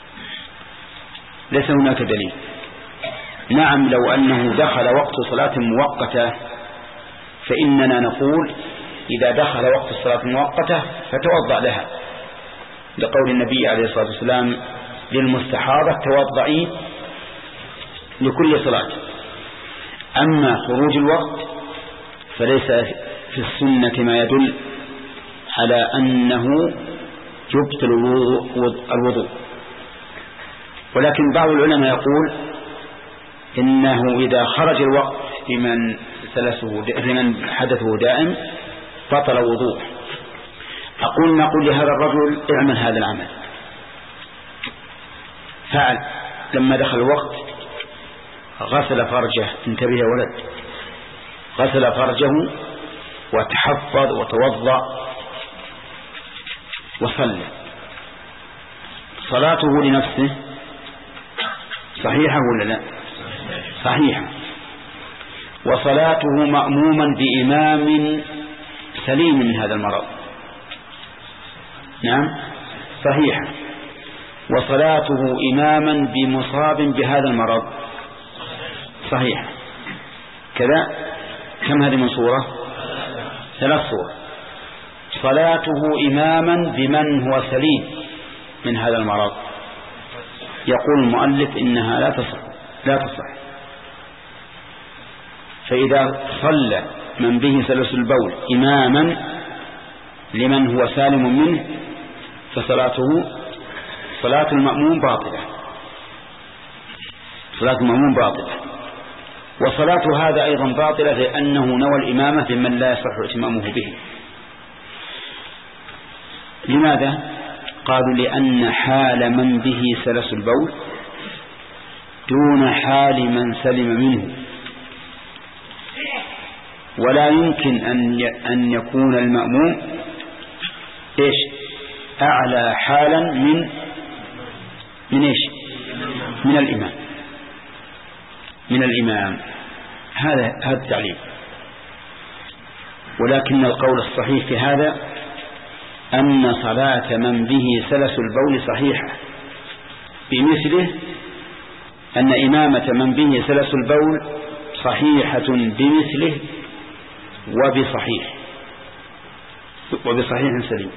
ليس هناك دليل. نعم لو أنه دخل وقت صلاة مؤقتة فإننا نقول إذا دخل وقت الصلاة المؤقتة فتوضأ لها، لقول النبي عليه الصلاة والسلام للمستحاضة توضئي لكل صلاة. أما خروج الوقت فليس في السنة ما يدل على أنه يبطل الوضوء، ولكن بعض العلماء يقول إنه إذا خرج الوقت لمن سلسه لمن حدثه دائم بطل وضوء. أقول نقول لهذا الرجل اعمل هذا العمل، فعل لما دخل الوقت غسل فرجه، انتبه يا ولد، غسل فرجه وتحفظ وتوضأ وصلى. صلاته لنفسه صحيحة ولا لا؟ صحيحة. وصلاته مأموما بإمام سليم من هذا المرض، نعم صحيحة. وصلاته إماما بمصاب بهذا المرض صحيحة. كذا كم هذه من صورة؟ ثلاث صور. صلاته إماما بمن هو سليم من هذا المرض، يقول المؤلف إنها لا تصح لا تصح. فإذا صلى من به سلس البول إماما لمن هو سالم منه فصلاته صلاة المأموم باطلة، صلاة المأموم باطلة. وصلاة هذا أيضا باطلة لأنه نوى الإمامة بمن لا يصح اتمامه به. لماذا؟ قالوا لأن حال من به سلس البول دون حال من سلم منه، ولا يمكن أن أن يكون المأموم إيش أعلى حالا من من إيش من الإمام من الإمام هذا هذا التعليل. ولكن القول الصحيح في هذا أن صلاة من به سلس البول صحيحة، بمثله أن إمامة من به سلس البول صحيحة بمثله وبصحيح وبصحيح سليم.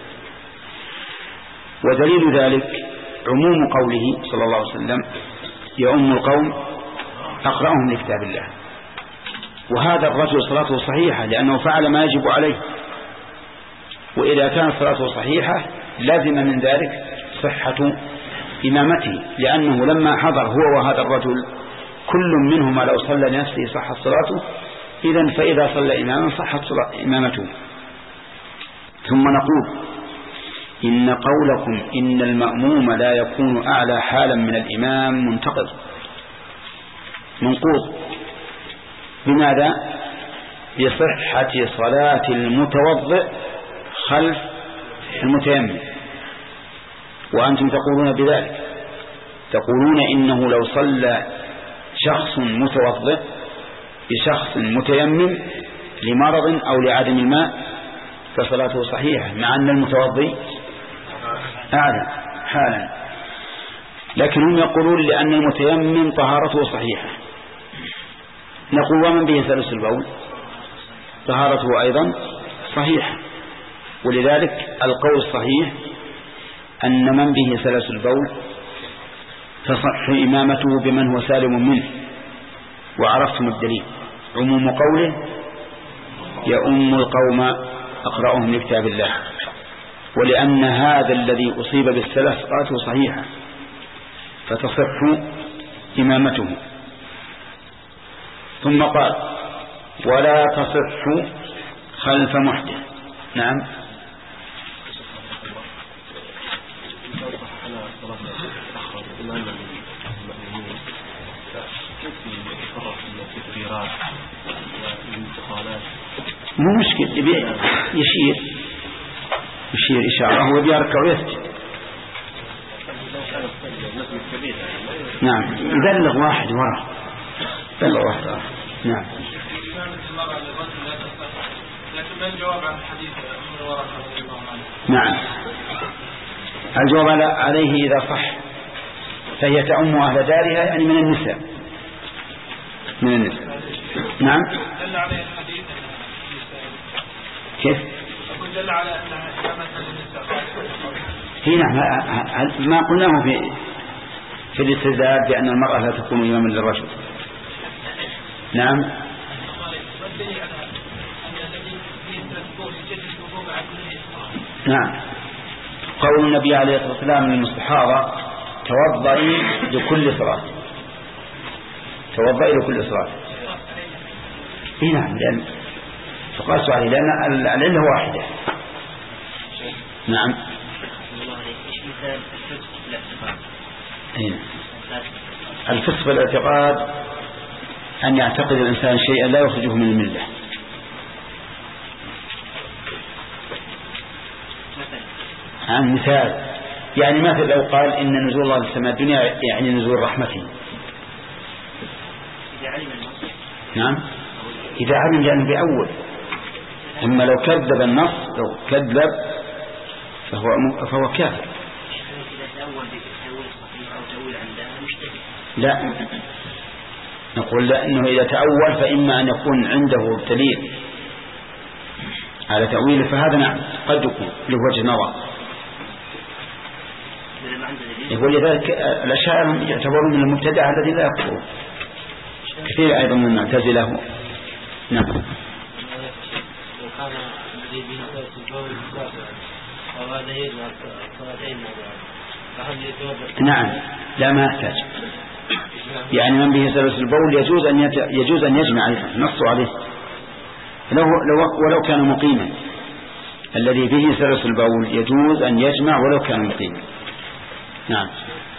ودليل ذلك عموم قوله صلى الله عليه وسلم يؤم القوم أقرأهم لكتاب الله. وهذا الرجل صلاته صحيحة لأنه فعل ما يجب عليه، وإذا كانت صلاته صحيحة لازم من ذلك صحة إمامته، لأنه لما حضر هو وهذا الرجل كل منهما لو صلى لنفسه صحت صلاته، إذن فإذا صلى إماما صحت إمامته. ثم نقول إن قولكم إن المأموم لا يكون أعلى حالا من الإمام منتقض منقوض. بماذا؟ بصحة صلاة المتوضئ خلف المتيمم. وأنتم تقولون بذلك، تقولون إنه لو صلى شخص متوضئ بشخص متيمم لمرض أو لعدم الماء فصلاته صحيحة، مع أن المتوضئ أعلى حالا. لكن هم يقولون لأن المتيمم طهارته صحيحة. نقول ومن به سلس البول طهارته أيضا صحيحة. ولذلك القول الصحيح أن من به سلس البول تصح إمامته بمن هو سالم منه. وعرفتم الدليل، عموم قوله يؤم القوم أقرأهم لكتاب الله. ولأن هذا الذي أصيب بالسلس صلاته صحيحة فتصح إمامته. ثم قال ولا تصح خلف محدث. نعم مو مشكل، يشير يشير إشارة هو بيركع ويسجد. نعم يبلغ واحد وراه، بلغ واحد وراه. نعم.
لكن ما الجواب عن الحديث من وراء
نعم الجواب عليه إذا صح فهي تعم أهل دارها يعني من النساء من النساء. نعم.
دل عليه الحديث
كيف؟
أقول دل على أنها إمامة للنساء.
هنا ما قلناه في في الاستدلال بأن المرأة لا تكون إماما للرجل. نعم. نعم. قول النبي عليه الصلاة والسلام للمستحاضة توضئي لكل صلاة توضئي لكل صلاة. إيه نعم، لأن فقاسوا عليه لأن العلة واحدة. نعم. الفسق بالاعتقاد أن يعتقد الإنسان شيئا لا يخرجه من الملة. عن مثال يعني مثل لو قال إن نزول الله للسماء الدنيا يعني نزول رحمته. نعم إذا علم لأنه بأول. أما لو كذب النص لو كذب فهو فهو كافر. لا نقول لا إنه إذا تأول فإما أن يكون عنده دليل على تأويله فهذا نعم قد يكون له وجه نظر. يقول لذلك الأشاعرة يعتبرون من المبتدع الذي لا يكفر كثير أيضا من المعتزلة. نعم.
وكان الذي به الجواب الكافر وهذا يجمع صلاتين
نعم لا ما يحتاج يعني من به سلس البول يجوز أن يت... يجوز أن يجمع أيضا نص عليه لو... لو... ولو كان مقيما. الذي به سلس البول يجوز أن يجمع ولو كان مقيما. نعم.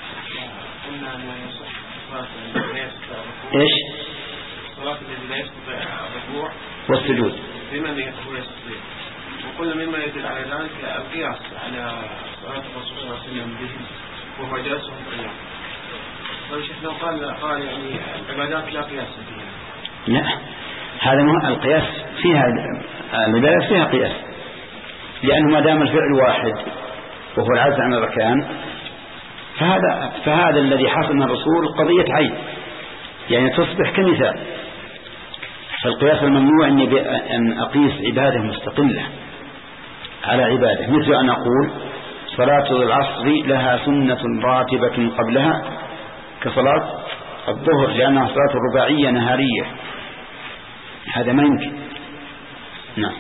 إيش
الصلاة الذي لا يستطيع الركوع
والسجود
بمن يقول يستطيع. وكل مما يدل على ذلك القياس على صلاة الرسول صلى الله عليه وسلم به وهو جالس قيام. فالشيخ لو قال قال يعني العبادات لا قياس فيها.
لا هذا مو القياس فيها العبادات فيها قياس لأنه ما دام الفعل واحد وهو العجز عن الركان فهذا فهذا الذي حصل من الرسول قضية عين يعني تصبح كمثال. فالقياس الممنوع أني أن أقيس عبادة مستقلة على عبادة مثل أن أقول صلاة العصر لها سنة راتبة قبلها كصلاة الظهر لأنها صلاة رباعية نهارية. هذا ما يمكن. نعم.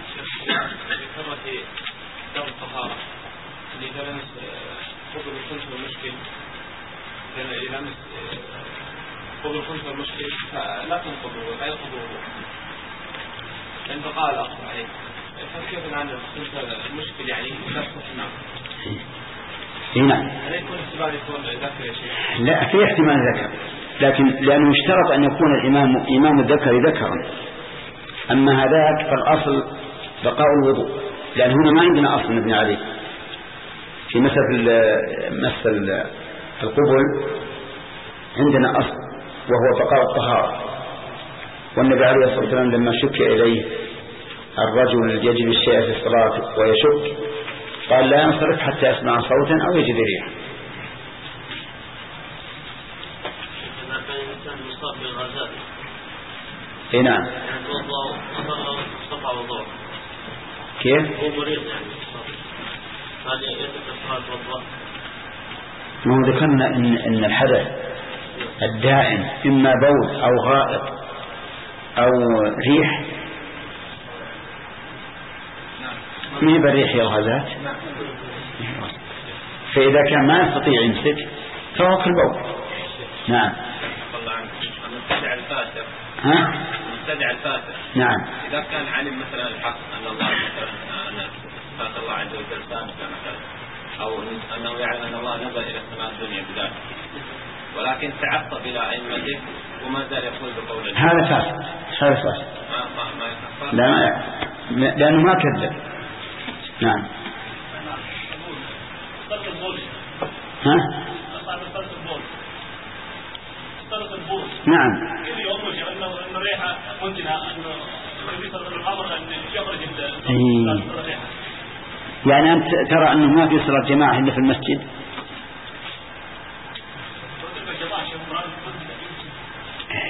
إذا لمس قبل الخنث والمشكل إذا لمس قبل الخنث والمشكل لا تنقضه لا ينقضه لأن بقاء الأصل عليه. فكيف عن الخنث المشكل يعني لا تصح معه.
نعم.
هل يكون احتمال يكون ذكر يا شيخ؟
لا في احتمال ذكر لكن لأنه اشترط أن يكون الإمام إمام الذكر ذكرا. أما هذاك فالأصل بقاء الوضوء لأن هنا ما عندنا أصل نبني عليه. في مثل مثل القبل عندنا أصل وهو بقاء الطهارة. والنبي عليه الصلاة والسلام لما شك إليه الرجل يجد الشيء في الصلاة ويشك قال لا ينصرف حتى يسمع صوتا أو يجد ريحا. اي نعم. كيف؟ ما هو ذكرنا إن, إن الحدث الدائم إما بول أو غائط أو ريح. ما هي بالريح يا غازات. فإذا كان ما يستطيع يمسك فهو كالبول. نعم.
المبتدع الفاسق.
ها؟
المبتدع الفاسق.
نعم.
إذا كان علم مثلا الحق أن الله مثلا أن صفات الله عز وجل ثابتة مثلا أو أنه يعلم أن الله نزل إلى السماء الدنيا بذلك ولكن تعصب إلى أئمته وما زال يقول بقول
هذا فاسد. هذا فاسد.
ما ما ما
لا ما لأنه ما كذب. نعم. ها؟ نعم. إيه. يعني أنت ترى أنه ما في صلاة جماعة إلا في المسجد.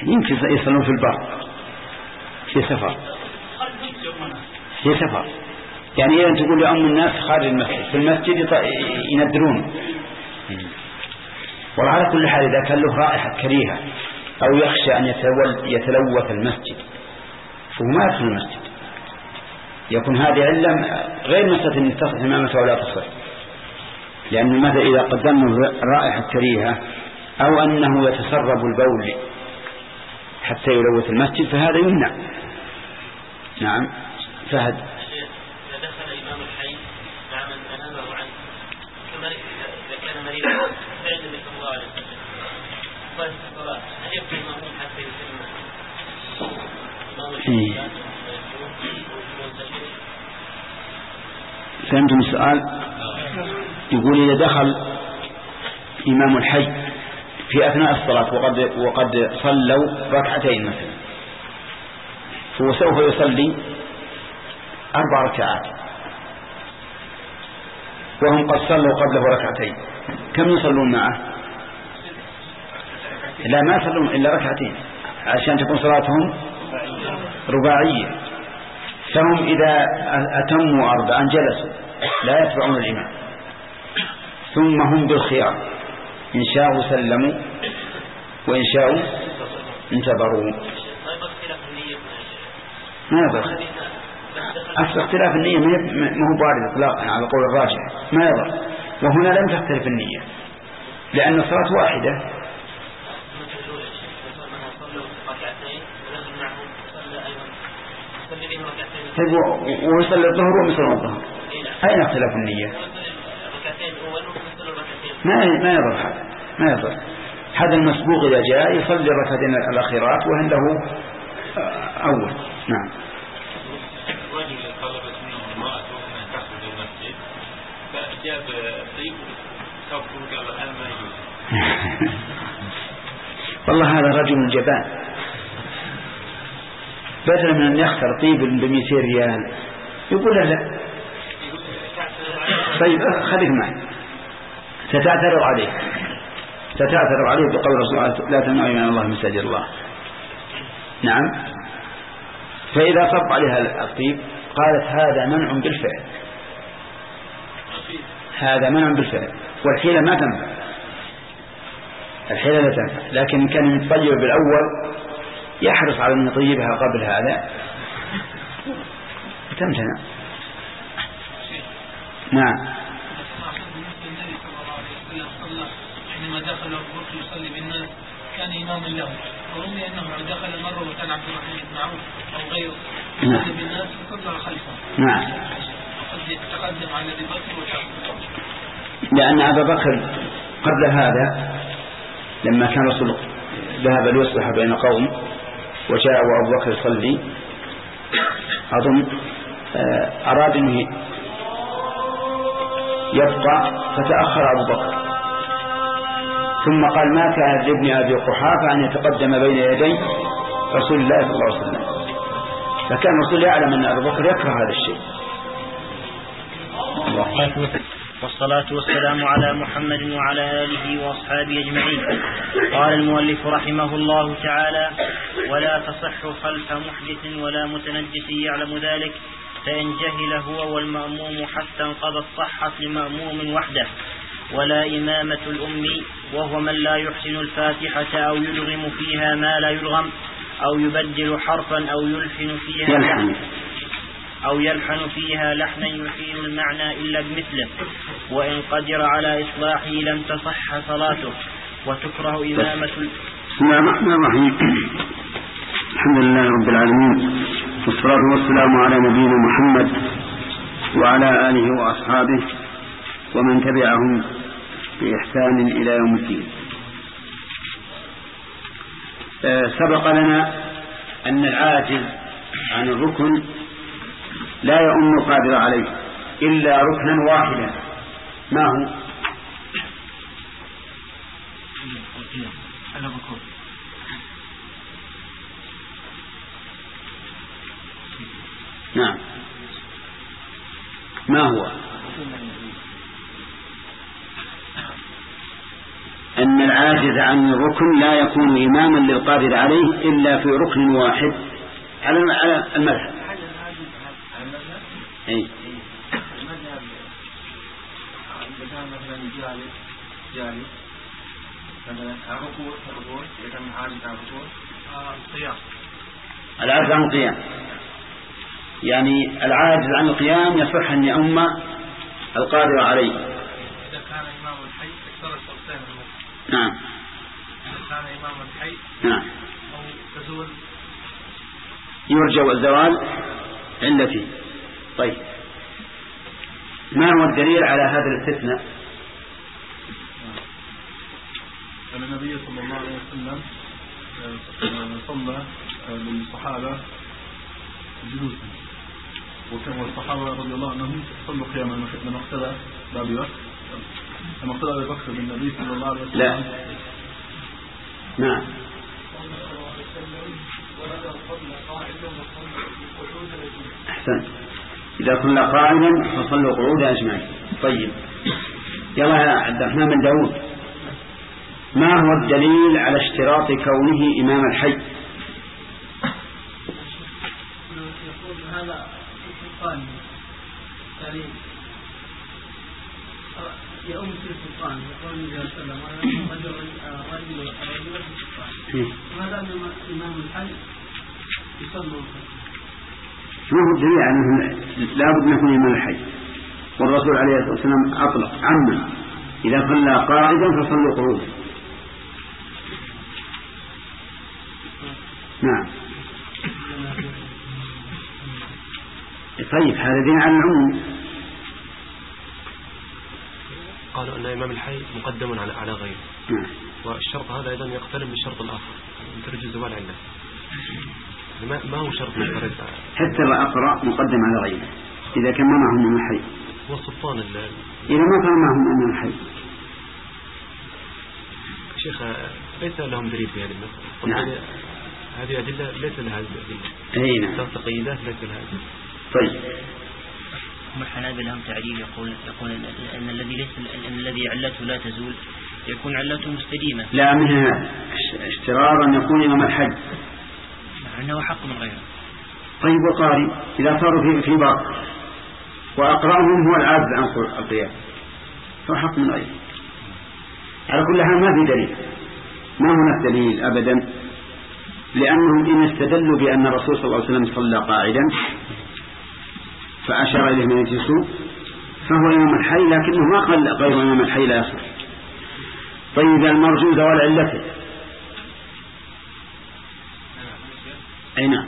يمكن يصلون في البر في سفر في سفر يعني إذا تقول لأم الناس خارج المسجد في المسجد يندرون. وعلى كل حال إذا كان له رائحة كريهة أو يخشى أن يتلوث المسجد فهو ما يدخل المسجد، يكون هذه علة غير مسألة أن تصح إمامته ولا تصح، لأن ماذا إذا قدمنا رائحة كريهة أو أنه يتسرب البول حتى يلوث المسجد فهذا يمنع. نعم فهد.
إذا دخل إمام الحي مع من أمامه عنه إذا كان مريضا فعند النبي صلى الله عليه وسلم قال الصلاة هل يبقى المأموم حتى يتم إمام الحي؟
فهمتم السؤال؟ يقول إذا دخل إمام الحي في أثناء الصلاة وقد, وقد صلوا ركعتين مثلا، فهو سوف يصلي أربع ركعات وهم قد صلوا قبله ركعتين، كم يصلون معه؟ لا ما يصلون إلا ركعتين عشان تكون صلاتهم رباعية. فهم إذا أتموا أربعا جلسوا لا يتبعون الإمام، ثم هم بالخيار إن شاءوا سلموا وإن شاءوا انتظروا. ما يضر أصل اختلاف النية ما هو بارد إطلاقا على قول الراجح ما يضر، وهنا لم تختلف النية لأن الصلاة واحدة. ويصلي الظهر ومثل الظهر أين اختلاف النية؟ ما ما يضر هذا ما يضر هذا المسبوق إذا جاء يصلي الركعتين الأخيرات وهن له أول. نعم.
رجل طلبت منه المرأة أن تخرج المسجد فأجاب طيب كفر قال هذا ما يجوز.
والله هذا رجل جبان، بدلا من أن يخسر طيب بمئتين ريال يقول لا. طيب خليك معي ستعترض عليه ستعترض عليه بقول رسول لا تمنعوا من الله مساجد الله. نعم. فإذا صب عليها الطيب قالت هذا منع بالفعل هذا منع بالفعل والحيلة ما تنفع الحيلة لا تنفع، لكن كان يتطيب بالأول يحرص على أن يطيبها قبل هذا تمتنع. نعم.
حينما دخل أبو بكر يصلي بالناس كان إماما له، ورمي أنه دخل مرة وكان عبد الرحمن بن عوف أو غيره يصلي بالناس وصلى خلفه.
نعم.
وقد يتقدم على أبي بكر وتأخر،
لأن أبا بكر قبل هذا لما كان رسول ذهب ليصلح بين قوم وجاء وأبو بكر يصلي أظن أراد أنه يبقى فتأخر أبو بكر، ثم قال ما كان لابن أبي قحافة أن يتقدم بين يدي رسول الله صلى الله عليه وسلم، فكان الرسول يعلم أن أبو بكر يكره هذا الشيء.
والصلاة والسلام على محمد وعلى آله وأصحابه أجمعين. قال المؤلف رحمه الله تعالى: ولا تصح خلف محدث ولا متنجس يعلم ذلك، فإن جهل هو والمأموم حتى انقضت صحت لمأموم وحده. ولا إمامة الأم وهو من لا يحسن الفاتحة أو يلغم فيها ما لا يلغم أو يبدل حرفا أو يلحن فيها لحن أو يلحن فيها لحنا يحيل المعنى إلا بمثله، وإن قدر على إصلاحه لم تصح صلاته. وتكره إمامة.
بسم الله الرحمن الرحيم. الحمد لله رب العالمين، والصلاة والسلام على نبينا محمد وعلى آله وأصحابه ومن تبعهم بإحسان إلى يوم الدين. سبق لنا أن العاجز عن الركن لا يؤم القادر عليه إلا ركنا واحدا، ما هو؟ نعم، ما هو؟ أن العاجز عن الركن لا يكون إماما للقادر عليه إلا في ركن واحد على المذهب. أي
جالس مثلا الركوع الركوع إذا كان عاجز عن الركوع القيام
العاجز عن القيام يعني العاجز عن القيام يصح أن يؤم القادر عليه.
إذا كان إمام الحي اكثر الشرطين الموت.
نعم.
إذا كان إمام الحي
نعم.
أو تزول
يرجى الزوال علته. طيب ما هو الدليل على هذا الاستثناء؟
أن النبي صلى الله عليه وسلم صلى للصحابة جلوسا، وكان الصحابة رضي الله عنهم صلوا قياما لما اقتدى بأبي بكر لما اقتدى أبي بكر بالنبي صلى الله عليه وسلم.
لا. نعم. أحسن. إذا صلى قاعدا فصلوا قعودا أجمعين. طيب يلا يا عبد الرحمن بن داود، ما هو الدليل على اشتراط كونه إمام الحي؟
يقول هذا السلطان يعني يؤم في السلطان يقول النبي صلى الله عليه وسلم رجل رجل رجل في السلطان ما دام إمام الحي يصلوا.
ما هو الدليل على أنه لابد أن يكون إمام الحي؟ والرسول عليه الصلاة والسلام أطلق عما إذا صلى قاعدا فصلوا قعودا. نعم. طيب هذا دين على العموم.
قالوا أن إمام الحي مقدم على على غيره.
نعم.
والشرط هذا أيضا يقترن بالشرط الآخر أن ترجى زوال عنده. ما ما هو شرط مشترك؟
حتى الأقرأ مقدم على غيره إذا كان ما معهم إمام الحي.
هو السلطان
إذا ما كان معهم إمام الحي.
شيخ ليس لهم دليل في هذه المسألة.
نعم.
هذه أدلة ليس لها أدلة.
أي نعم.
تقييدات ليس لها أدلة.
طيب.
هم الحنابلة لهم تعليل يقول يقول أن الذي ليس أن الذي علته لا تزول يكون علته مستديمة.
لا منها اشترار أن يكون إمام الحج.
أنه حق من غيره.
طيب وقاري إذا صاروا في في بعض وأقرأهم هو العاجز عن القيام فهو حق من غيره. على كل حال ما في دليل، ما هناك دليل أبدا، لأنهم إن استدلوا بأن الرسول صلى الله عليه وسلم صلى قاعدا فأشار إليه من يجلسوا فهو إمام الحي، لكنه ما قال غير إمام الحي لا يصح. طيب المرجو زوال علته. أي نعم.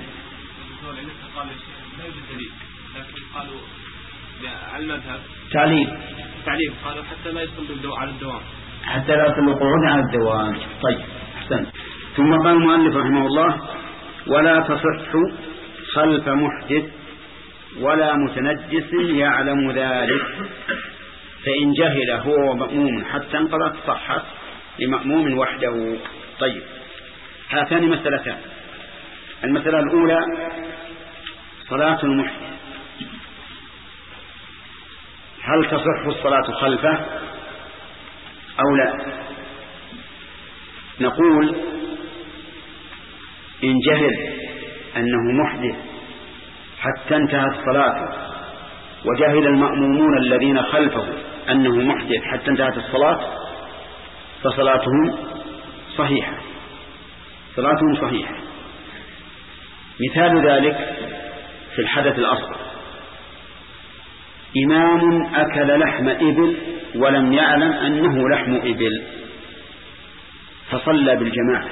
لا يوجد دليل، لكن قالوا على المذهب
تعليل
تعليل قالوا حتى لا يصلوا على الدوام،
حتى لا يصلوا قعودا على الدوام. طيب أحسن. ثم قال المؤلف رحمه الله: ولا تصح خلف محدث ولا متنجس يعلم ذلك، فإن جهل هو مأموم حتى انقضت صحت لمأموم وحده. طيب هاتان مسألتان. المسألة الأولى صلاة المحدث، هل تصح الصلاة خلفه أو لا؟ نقول إن جهل أنه محدث حتى انتهت صلاته وجهل المأمومون الذين خلفه أنه محدث حتى انتهت الصلاة فصلاتهم صحيحة، صلاتهم صحيحة. مثال ذلك في الحدث الأصغر: إمام أكل لحم إبل ولم يعلم أنه لحم إبل فصلى بالجماعة،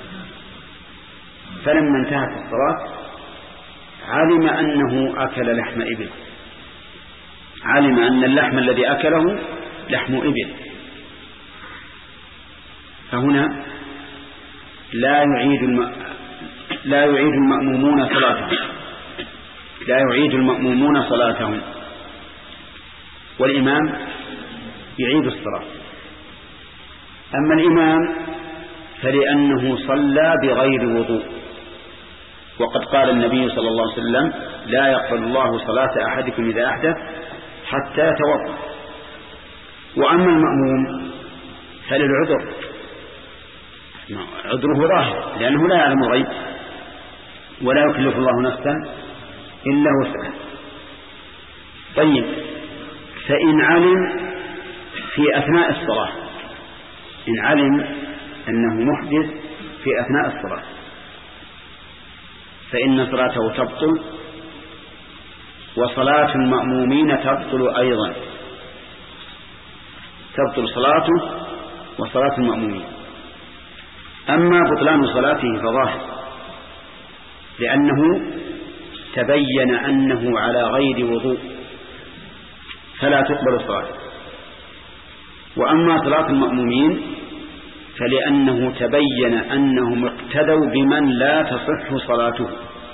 فلما انتهت الصلاة علم أنه أكل لحم إبل، علم أن اللحم الذي أكله لحم إبل، فهنا لا يعيد الم... لا يعيد المأمومون صلاتهم، لا يعيد المأمومون صلاتهم، والإمام يعيد الصلاة. أما الإمام فلأنه صلى بغير وضوء، وقد قال النبي صلى الله عليه وسلم: لا يقبل الله صلاة أحدكم إذا أحدث حتى يتوضأ. وأما المأموم فللعذر، عذره ظاهر لأنه لا يعلم الغيب ولا يكلف الله نفسا إلا وسعها. طيب فإن علم في أثناء الصلاة، إن علم أنه محدث في أثناء الصلاة فإن صلاته تبطل، وصلاة المأمومين تبطل أيضا، تبطل صلاته وصلاة المأمومين. أما بطلان صلاته فظاهر لأنه تبين أنه على غير وضوء فلا تقبل صلاته. وأما صلاة المأمومين فلأنه تبين أنهم اقتدوا بمن لا تصح صلاته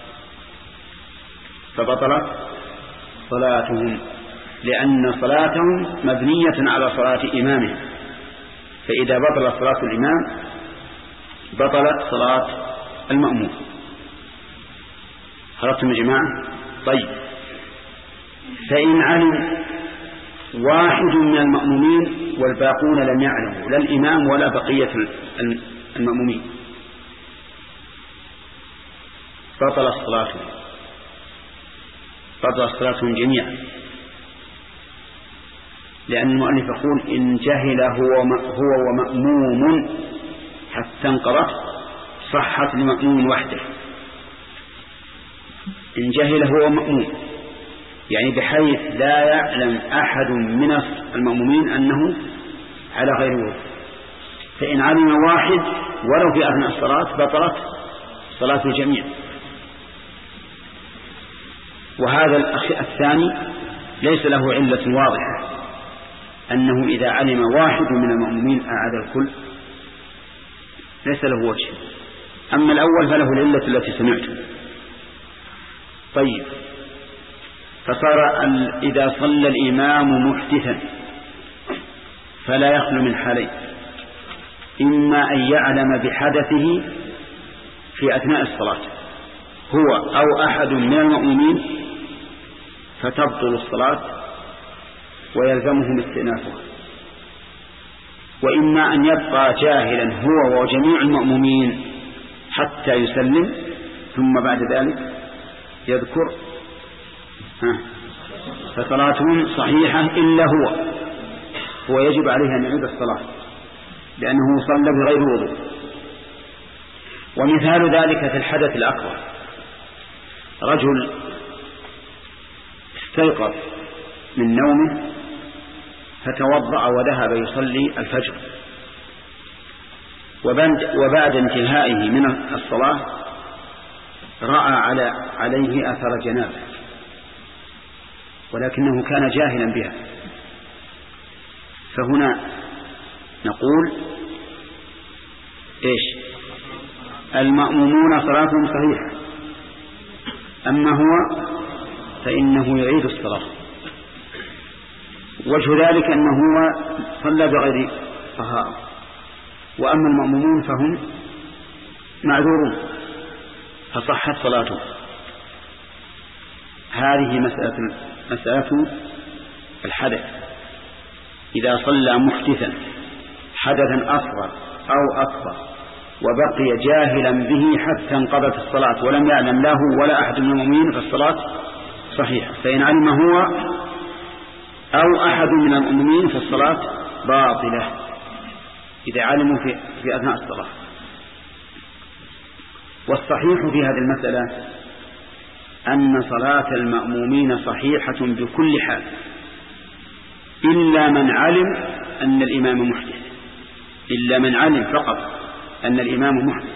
فبطلت صلاتهم، لأن صلاتهم مبنية على صلاة إمامهم، فإذا بطلت صلاة الإمام بطلت صلاة المأموم. خرجتم يا جماعة؟ طيب فإن علم واحد من المأمومين والباقون لم يعلموا، لا الإمام ولا بقية المأمومين، بطلت صلاتهم، بطلت صلاتهم جميعا، لأن المؤلف يقول إن جهل هو هو ومأموم حتى انقضت صحت لمأموم وحده. إن جهل هو مأموم يعني بحيث لا يعلم أحد من المأمومين أنه على غير وضوء، فإن علم واحد ولو في أثناء الصلاة بطلت صلاة الجميع. وهذا الثاني ليس له علة واضحة أنه إذا علم واحد من المأمومين أعاد الكل، ليس له وجه. أما الأول فله العلة التي سمعتم. طيب فصار إذا صلى الإمام محدثا فلا يخلو من حالين: إما أن يعلم بحدثه في أثناء الصلاة هو أو أحد من المأمومين فتبطل الصلاة ويلزمهم استئنافها، وإما أن يبقى جاهلا هو وجميع المأمومين حتى يسلم ثم بعد ذلك يذكر ها فصلاتهم صحيحة إلا هو هو يجب عليه أن يعيد الصلاة لأنه صلى بغير وضوء. ومثال ذلك في الحدث الأكبر: رجل استيقظ من نومه فتوضأ وذهب يصلي الفجر، وبعد انتهائه من الصلاة رأى على عليه أثر جنابه ولكنه كان جاهلا بها، فهنا نقول إيش؟ المأمومون صلاتهم صحيحة، أما هو فإنه يعيد الصلاة. وجه ذلك أنه هو صلى بغير طهارة، وأما المأمومون فهم معذورون فصحت صلاته. هذه مسألة مسألة الحدث. إذا صلى محدثا حدثا أصغر أو أكبر وبقي جاهلا به حتى انقضت الصلاة ولم يعلم له ولا أحد من المؤمنين فالصلاة صحيحة. فإن علم هو أو أحد من المؤمنين فالصلاة باطلة إذا علموا في, في أثناء الصلاة. والصحيح في هذه المسألة أن صلاة المأمومين صحيحة بكل حال إلا من علم أن الإمام محدث، إلا من علم فقط أن الإمام محدث،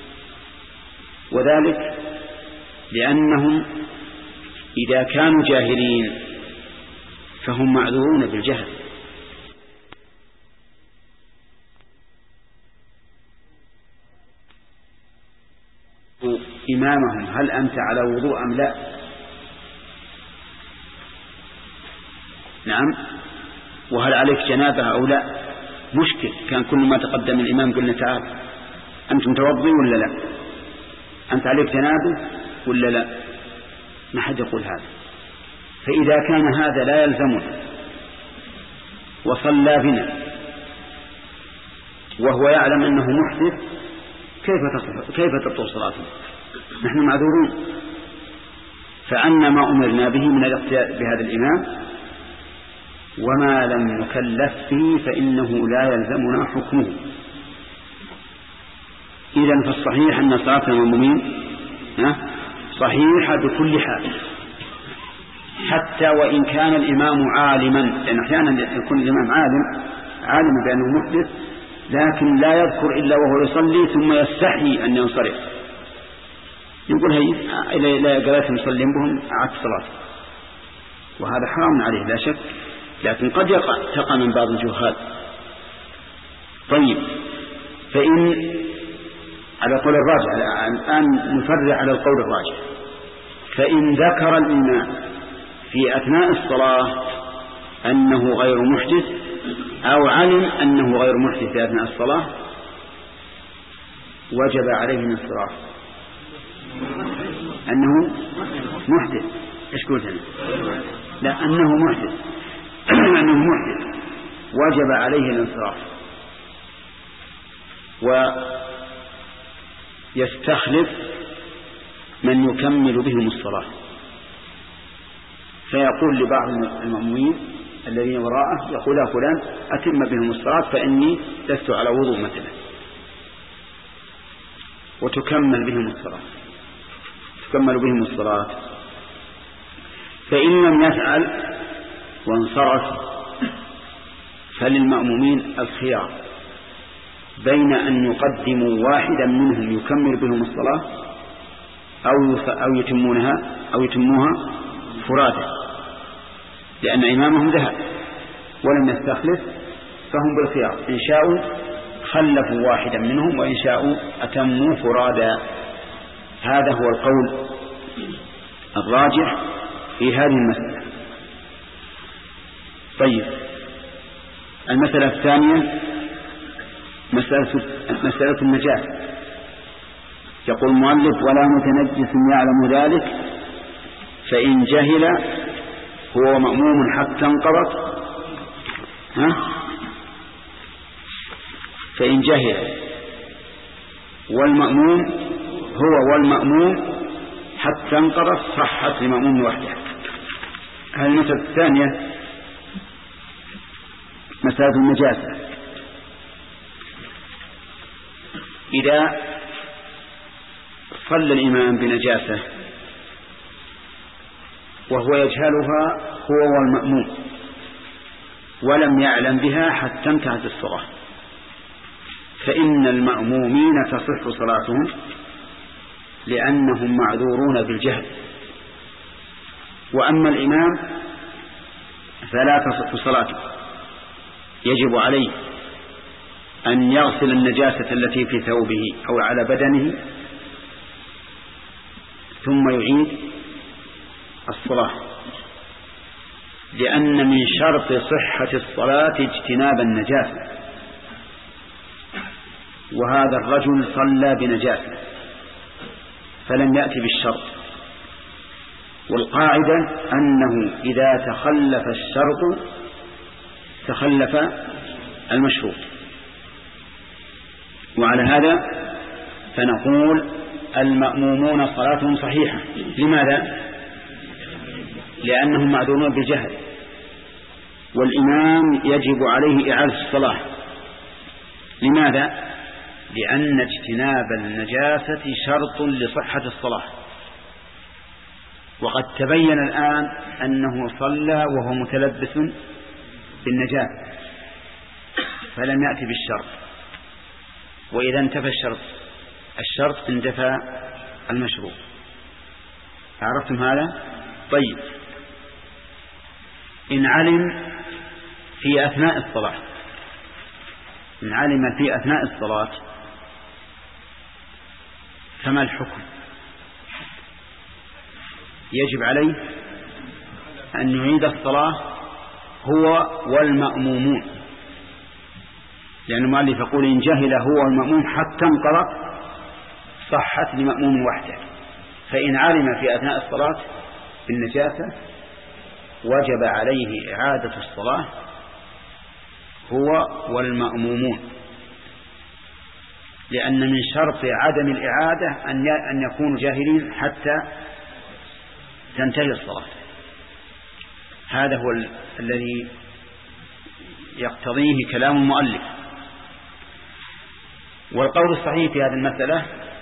وذلك لأنهم إذا كانوا جاهلين فهم معذورون بالجهل. إمامهم هل أنت على وضوء أم لا؟ نعم. وهل عليك جنابة أو لا؟ مشكل. كان كل ما تقدم الإمام قلنا تعال أنت متوضي ولا لا؟ أنت عليك جنابة ولا لا؟ ما حد يقول هذا. فإذا كان هذا لا يلزمنا وصلى بنا وهو يعلم أنه محدث كيف تصح كيف تبطل صلاتهم؟ نحن معذورون. فعنا ما أمرنا به من الاقتداء بهذا الإمام، وما لم نكلف به فإنه لا يلزمنا حكمه. إذن فالصحيح أن صلاة المأمومين صحيحة بكل حال، حتى وإن كان الإمام عالما، لأن أحيانا يكون الإمام عالم عالم بأنه محدث لكن لا يذكر إلا وهو يصلي ثم يستحي أن ينصرف، يقول هي إلى قرأت مسلم بهم أعاد صلاة، وهذا حرام عليه لا شك، لكن قد يقع من بعض الجهال. طيب، فإن على قول الراجح الآن نفرع على القول الراجح، فإن ذكر الإمام في أثناء الصلاة أنه غير محدث أو علم أنه غير محدث في أثناء الصلاة وجب عليه الانصراف. أنه محدث، إيش قلت أنا؟ لا، أنه محدث أنه محدث وجب عليه الانصراف، ويستخلف من يكمل بهم الصلاة، فيقول لبعض المأمومين الذين وراءه، يقول يا فلان أتم بهم الصلاة فإني لست على وضوء مثلا، وتكمل بهم الصلاة تكمل بهم الصلاة. فإن لم يفعل وانصرف فللمأمومين الخيار بين أن يقدموا واحدا منهم يكمل بهم الصلاة أو أو يتمونها أو يتموها فرادى، لأن إمامهم ذهب ولم يستخلف، فهم بالخيار، إن شاءوا خلفوا واحدا منهم وإن شاءوا أتموا فرادى. هذا هو القول الراجح في هذه المسألة. طيب، المسألة الثانية مسألة, مسألة النجاسة. يقول المؤلف ولا متنجس يعلم ذلك فإن جهل هو مأموم حتى انقضت ها فإن جهل والمأموم هو والمأموم حتى انقضت صحت لمأموم وحده. هذه المسألة الثانية مسألة النجاسة. إذا صلى الإمام بنجاسة وهو يجهلها هو والمأموم ولم يعلم بها حتى انتهت الصلاة، فإن المأمومين تصح صلاتهم لأنهم معذورون بالجهل، وأما الإمام فلا تصح صلاته، يجب عليه أن يغسل النجاسة التي في ثوبه أو على بدنه ثم يعيد الصلاة، لأن من شرط صحة الصلاة اجتناب النجاسة، وهذا الرجل صلى بنجاسة فلم يأتي بالشرط، والقاعدة أنه إذا تخلف الشرط تخلف المشروط. وعلى هذا فنقول المأمومون صلاتهم صحيحة. لماذا؟ لأنهم معذورون بالجهل، والإمام يجب عليه إعادة الصلاة. لماذا؟ لأن اجتناب النجاسة شرط لصحة الصلاة، وقد تبين الآن أنه صلى وهو متلبس بالنجاسة فلم يأتي بالشرط، وإذا انتفى الشرط الشرط انتفى المشروط. عرفتم هذا؟ طيب، إن علم في أثناء الصلاة إن علم في أثناء الصلاة فما الحكم؟ يجب عليه أن يعيد الصلاة هو والمأمومون، لأن المؤلف يقول إن جهل هو والمأموم حتى انقضت صحت لمأموم وحده، فإن علم في أثناء الصلاة بالنجاسة وجب عليه إعادة الصلاة هو والمأمومون. لأن من شرط عدم الإعادة أن يكونوا جاهلين حتى تنتهي الصلاة. هذا هو ال... الذي يقتضيه كلام المؤلف. والقول الصحيح في هذه المسألة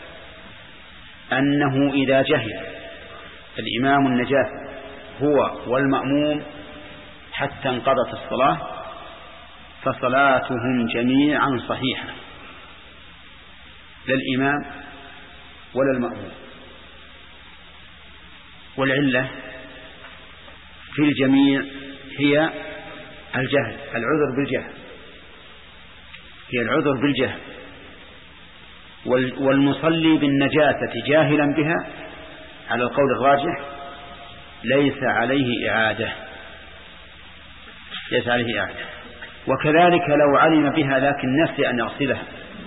أنه إذا جهل الإمام النجاسة هو والمأموم حتى انقضت الصلاة فصلاتهم جميعا صحيحة، لا الإمام ولا المأموم. والعلة في الجميع هي الجهل، العذر بالجهل، هي العذر بالجهل. والمصلي بالنجاسة جاهلا بها على القول الراجح ليس عليه إعادة، ليس عليه إعادة. وكذلك لو علم بها لكن نسي أن يغسلها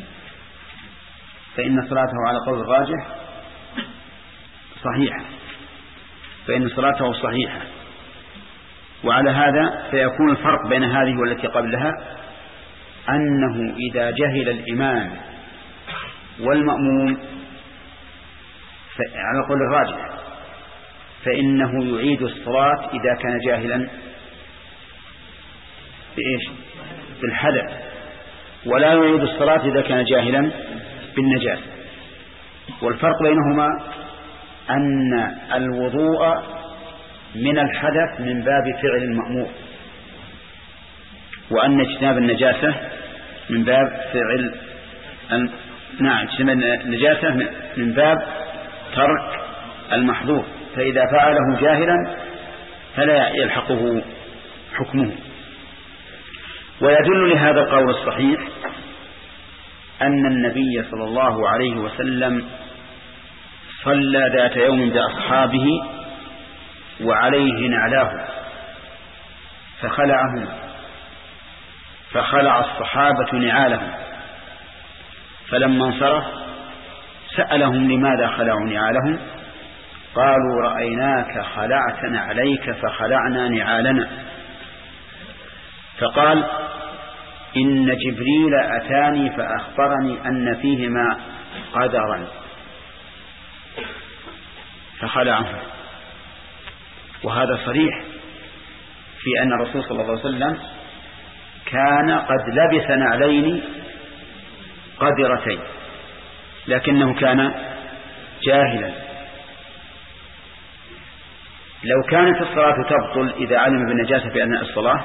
فإن صلاته على قول الراجح صحيحة، فإن صلاته صحيحة. وعلى هذا فيكون الفرق بين هذه والتي قبلها أنه إذا جهل الإمام والمأموم على قول الراجح فإنه يعيد الصلاة إذا كان جاهلا بإيش؟ بالحدث، ولا يعيد الصلاة إذا كان جاهلا بالنجاسة. والفرق بينهما أن الوضوء من الحدث من باب فعل المأمور، وأن اجتناب النجاسة من باب فعل أن... نعم اجتناب النجاسة من باب ترك المحظور، فإذا فعله جاهلا فلا يلحقه حكمه. ويدل لهذا القول الصحيح أن النبي صلى الله عليه وسلم صلى ذات يوم بأصحابه وعليه نعلاه فخلعهم، فخلع الصحابة نعالهم، فلما انصرف سألهم لماذا خلعوا نعالهم؟ قالوا رأيناك خلعت نعليك فخلعنا نعالنا. فقال إن جبريل أتاني فأخبرني أن فيهما قدرا فخلعه. وهذا صريح في أن الرسول صلى الله عليه وسلم كان قد لبس نعلين قدرتين لكنه كان جاهلا. لو كانت الصلاة تبطل إذا علم بالنجاسة في أثناء الصلاة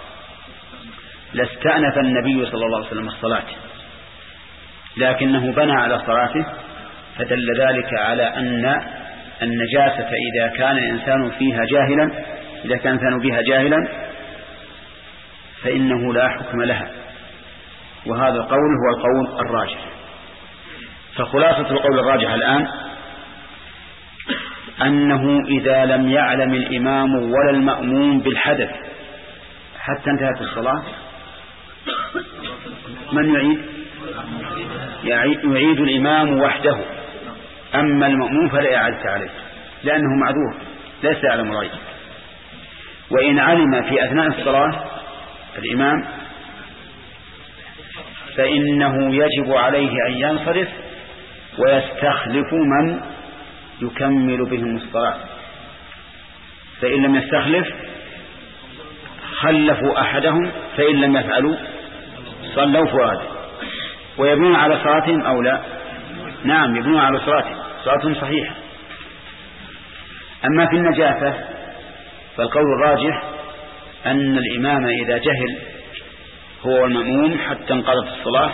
لاستأنف النبي صلى الله عليه وسلم الصلاة، لكنه بنى على صلاته، فدل ذلك على أن النجاسة إذا كان الإنسان فيها جاهلا إذا كان الإنسان بها جاهلا فإنه لا حكم لها. وهذا القول هو القول الراجح. فخلاصة القول الراجح الآن أنه إذا لم يعلم الإمام ولا المأموم بالحدث حتى انتهت الصلاة من يعيد؟ يعيد الإمام وحده، أما المأموم فلا إعادة عليه لأنه معذور ليس يعلم الغيب. وإن علم في أثناء الصلاة الإمام فإنه يجب عليه أن ينصرف ويستخلف من يكمل بهم الصلاة، فإن لم يستخلف خلفوا أحدهم، فإن لم يفعلوا صلوا فرادا. ويبنون على صلاتهم أو لا؟ نعم يبنون على صلاتهم، صلاتهم صحيحة. أما في النجاسة فالقول الراجح أن الإمام إذا جهل هو المأموم حتى انقضت الصلاة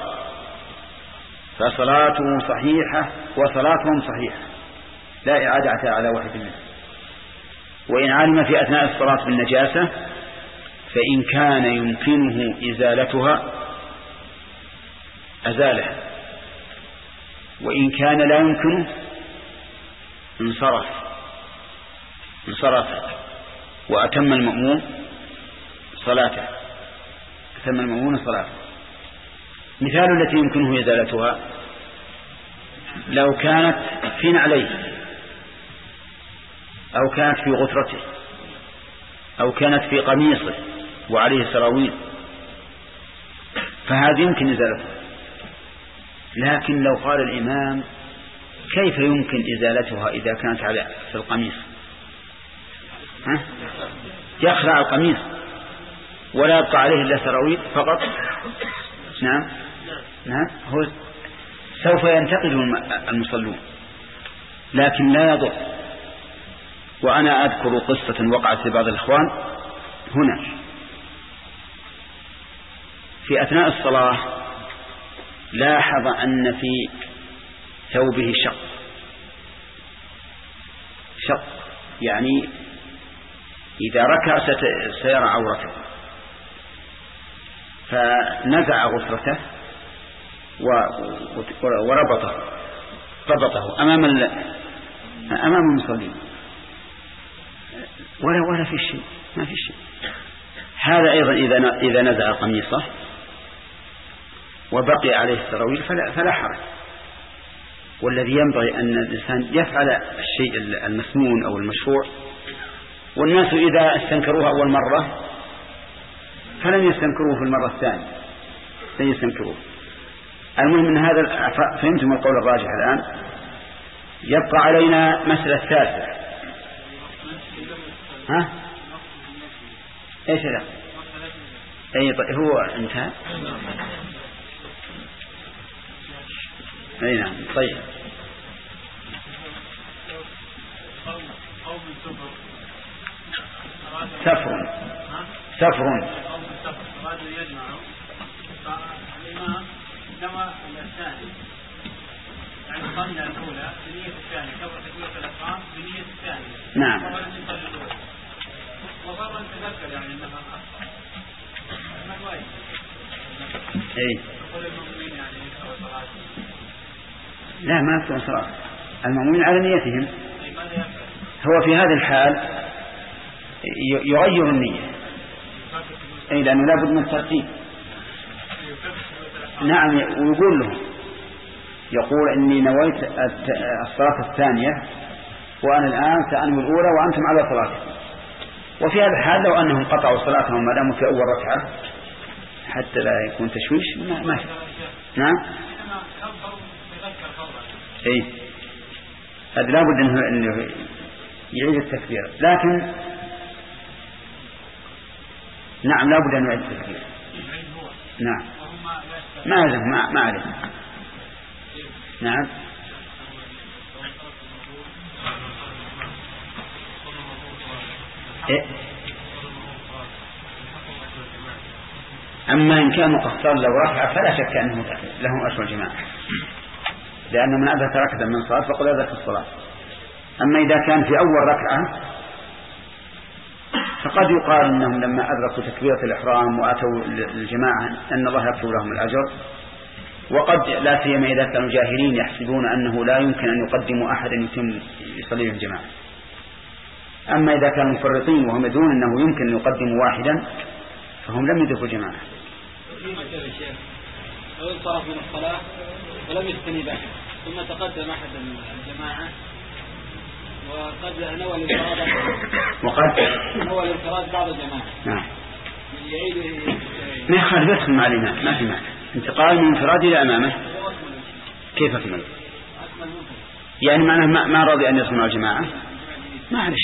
فصلاته صحيحة وصلاتهم صحيحة لا إعادة على واحد منهم. وإن علم في أثناء الصلاة بالنجاسة فإن كان يمكنه إزالتها أزالها، وإن كان لا يمكنه انصرف انصرف وأتم المأموم صلاته أتم المأموم صلاته. مثال التي يمكنه إزالتها لو كانت في نعليه أو كانت في غترته أو كانت في قميصه وعليه سراويل فهذه يمكن إزالتها. لكن لو قال الإمام كيف يمكن إزالتها إذا كانت على في القميص؟ ها؟ يخلع القميص ولا يبقى عليه إلا سراويل فقط. نعم نعم هو سوف ينتقد المصلون لكن لا يضر. وأنا أذكر قصة وقعت لبعض الإخوان هنا في أثناء الصلاة، لاحظ أن في ثوبه شق شق يعني إذا ركع سيرى عورته، فنزع غفرته وربطه ربطه أمام أمام المصلين ولا ولا في شيء، ما في شيء. هذا أيضا إذا إذا نزع قميصه وبقي عليه السراويل فلا فلا حرج. والذي ينبغي أن الإنسان يفعل الشيء المسنون أو المشروع، والناس إذا استنكروه أول مرة فلن يستنكروه في المرة الثانية، لن يستنكروه. المهم من هذا فهمتم القول الراجح الآن. يبقى علينا مسألة ثالثة. ها ايش لا اي طيب هو انتهى. اي نعم طيب. سفر سفر
يعني صلى الأولى بنية الثانية كبر تكبيرة الإحرام بنية الثانية.
نعم.
وصار نتذكر يعني أنها أخطأ. ما الواجب؟
إيه.
يقول المؤمنين يعني يكتبوا صلاة.
لا ما يكتبوا صلاة. المؤمنين على نيتهم. هو في هذه الحال يغير النية. أي لأنه لا بد من الترتيب. نعم ويقول لهم يقول إني نويت الصلاة الثانية وأنا الآن سأنوي الأولى وأنتم على صلاتكم. وفي هذا الحال لو أنهم قطعوا صلاتهم ما داموا في أول ركعة حتى لا يكون تشويش ما ما نعم إيه هذا لابد إنه إنه يعيد التكبير. لكن نعم لابد أن يعيد التكبير. نعم ما لازم ما ما عليه. نعم إيه؟ أما إن كان مقصر لو ركع فلا شك أنه له أجر الجماعة، لأن من أدرك ركعة من صلاة فقد أدرك الصلاة. أما إذا كان في أول ركعة فقد يقال أنهم لما أدركوا تكبيرة الإحرام وأتوا الجماعة أن الله يكتب لهم الأجر، وقد لا سيما إذا كانوا جاهلين يحسبون أنه لا يمكن أن يقدموا أحدا يتم يصلي الجماعة. أما إذا كانوا مفرطين وهم يدرون أنه يمكن أن يقدموا واحدا فهم لم يدركوا جماعة.
لو انصرف من الصلاة ولم يستني أحد ثم تقدم أحد الجماعة وقد نوى الانفراد
وقد
نوى الانفراد بعض الجماعة
نعم
يعيد
ما يخالف يدخل مع الإمام ما في معنى انتقال من انفراد إلى أمامه. كيف أكمل؟ يعني معناه ما راضي أن يصنع الجماعة ما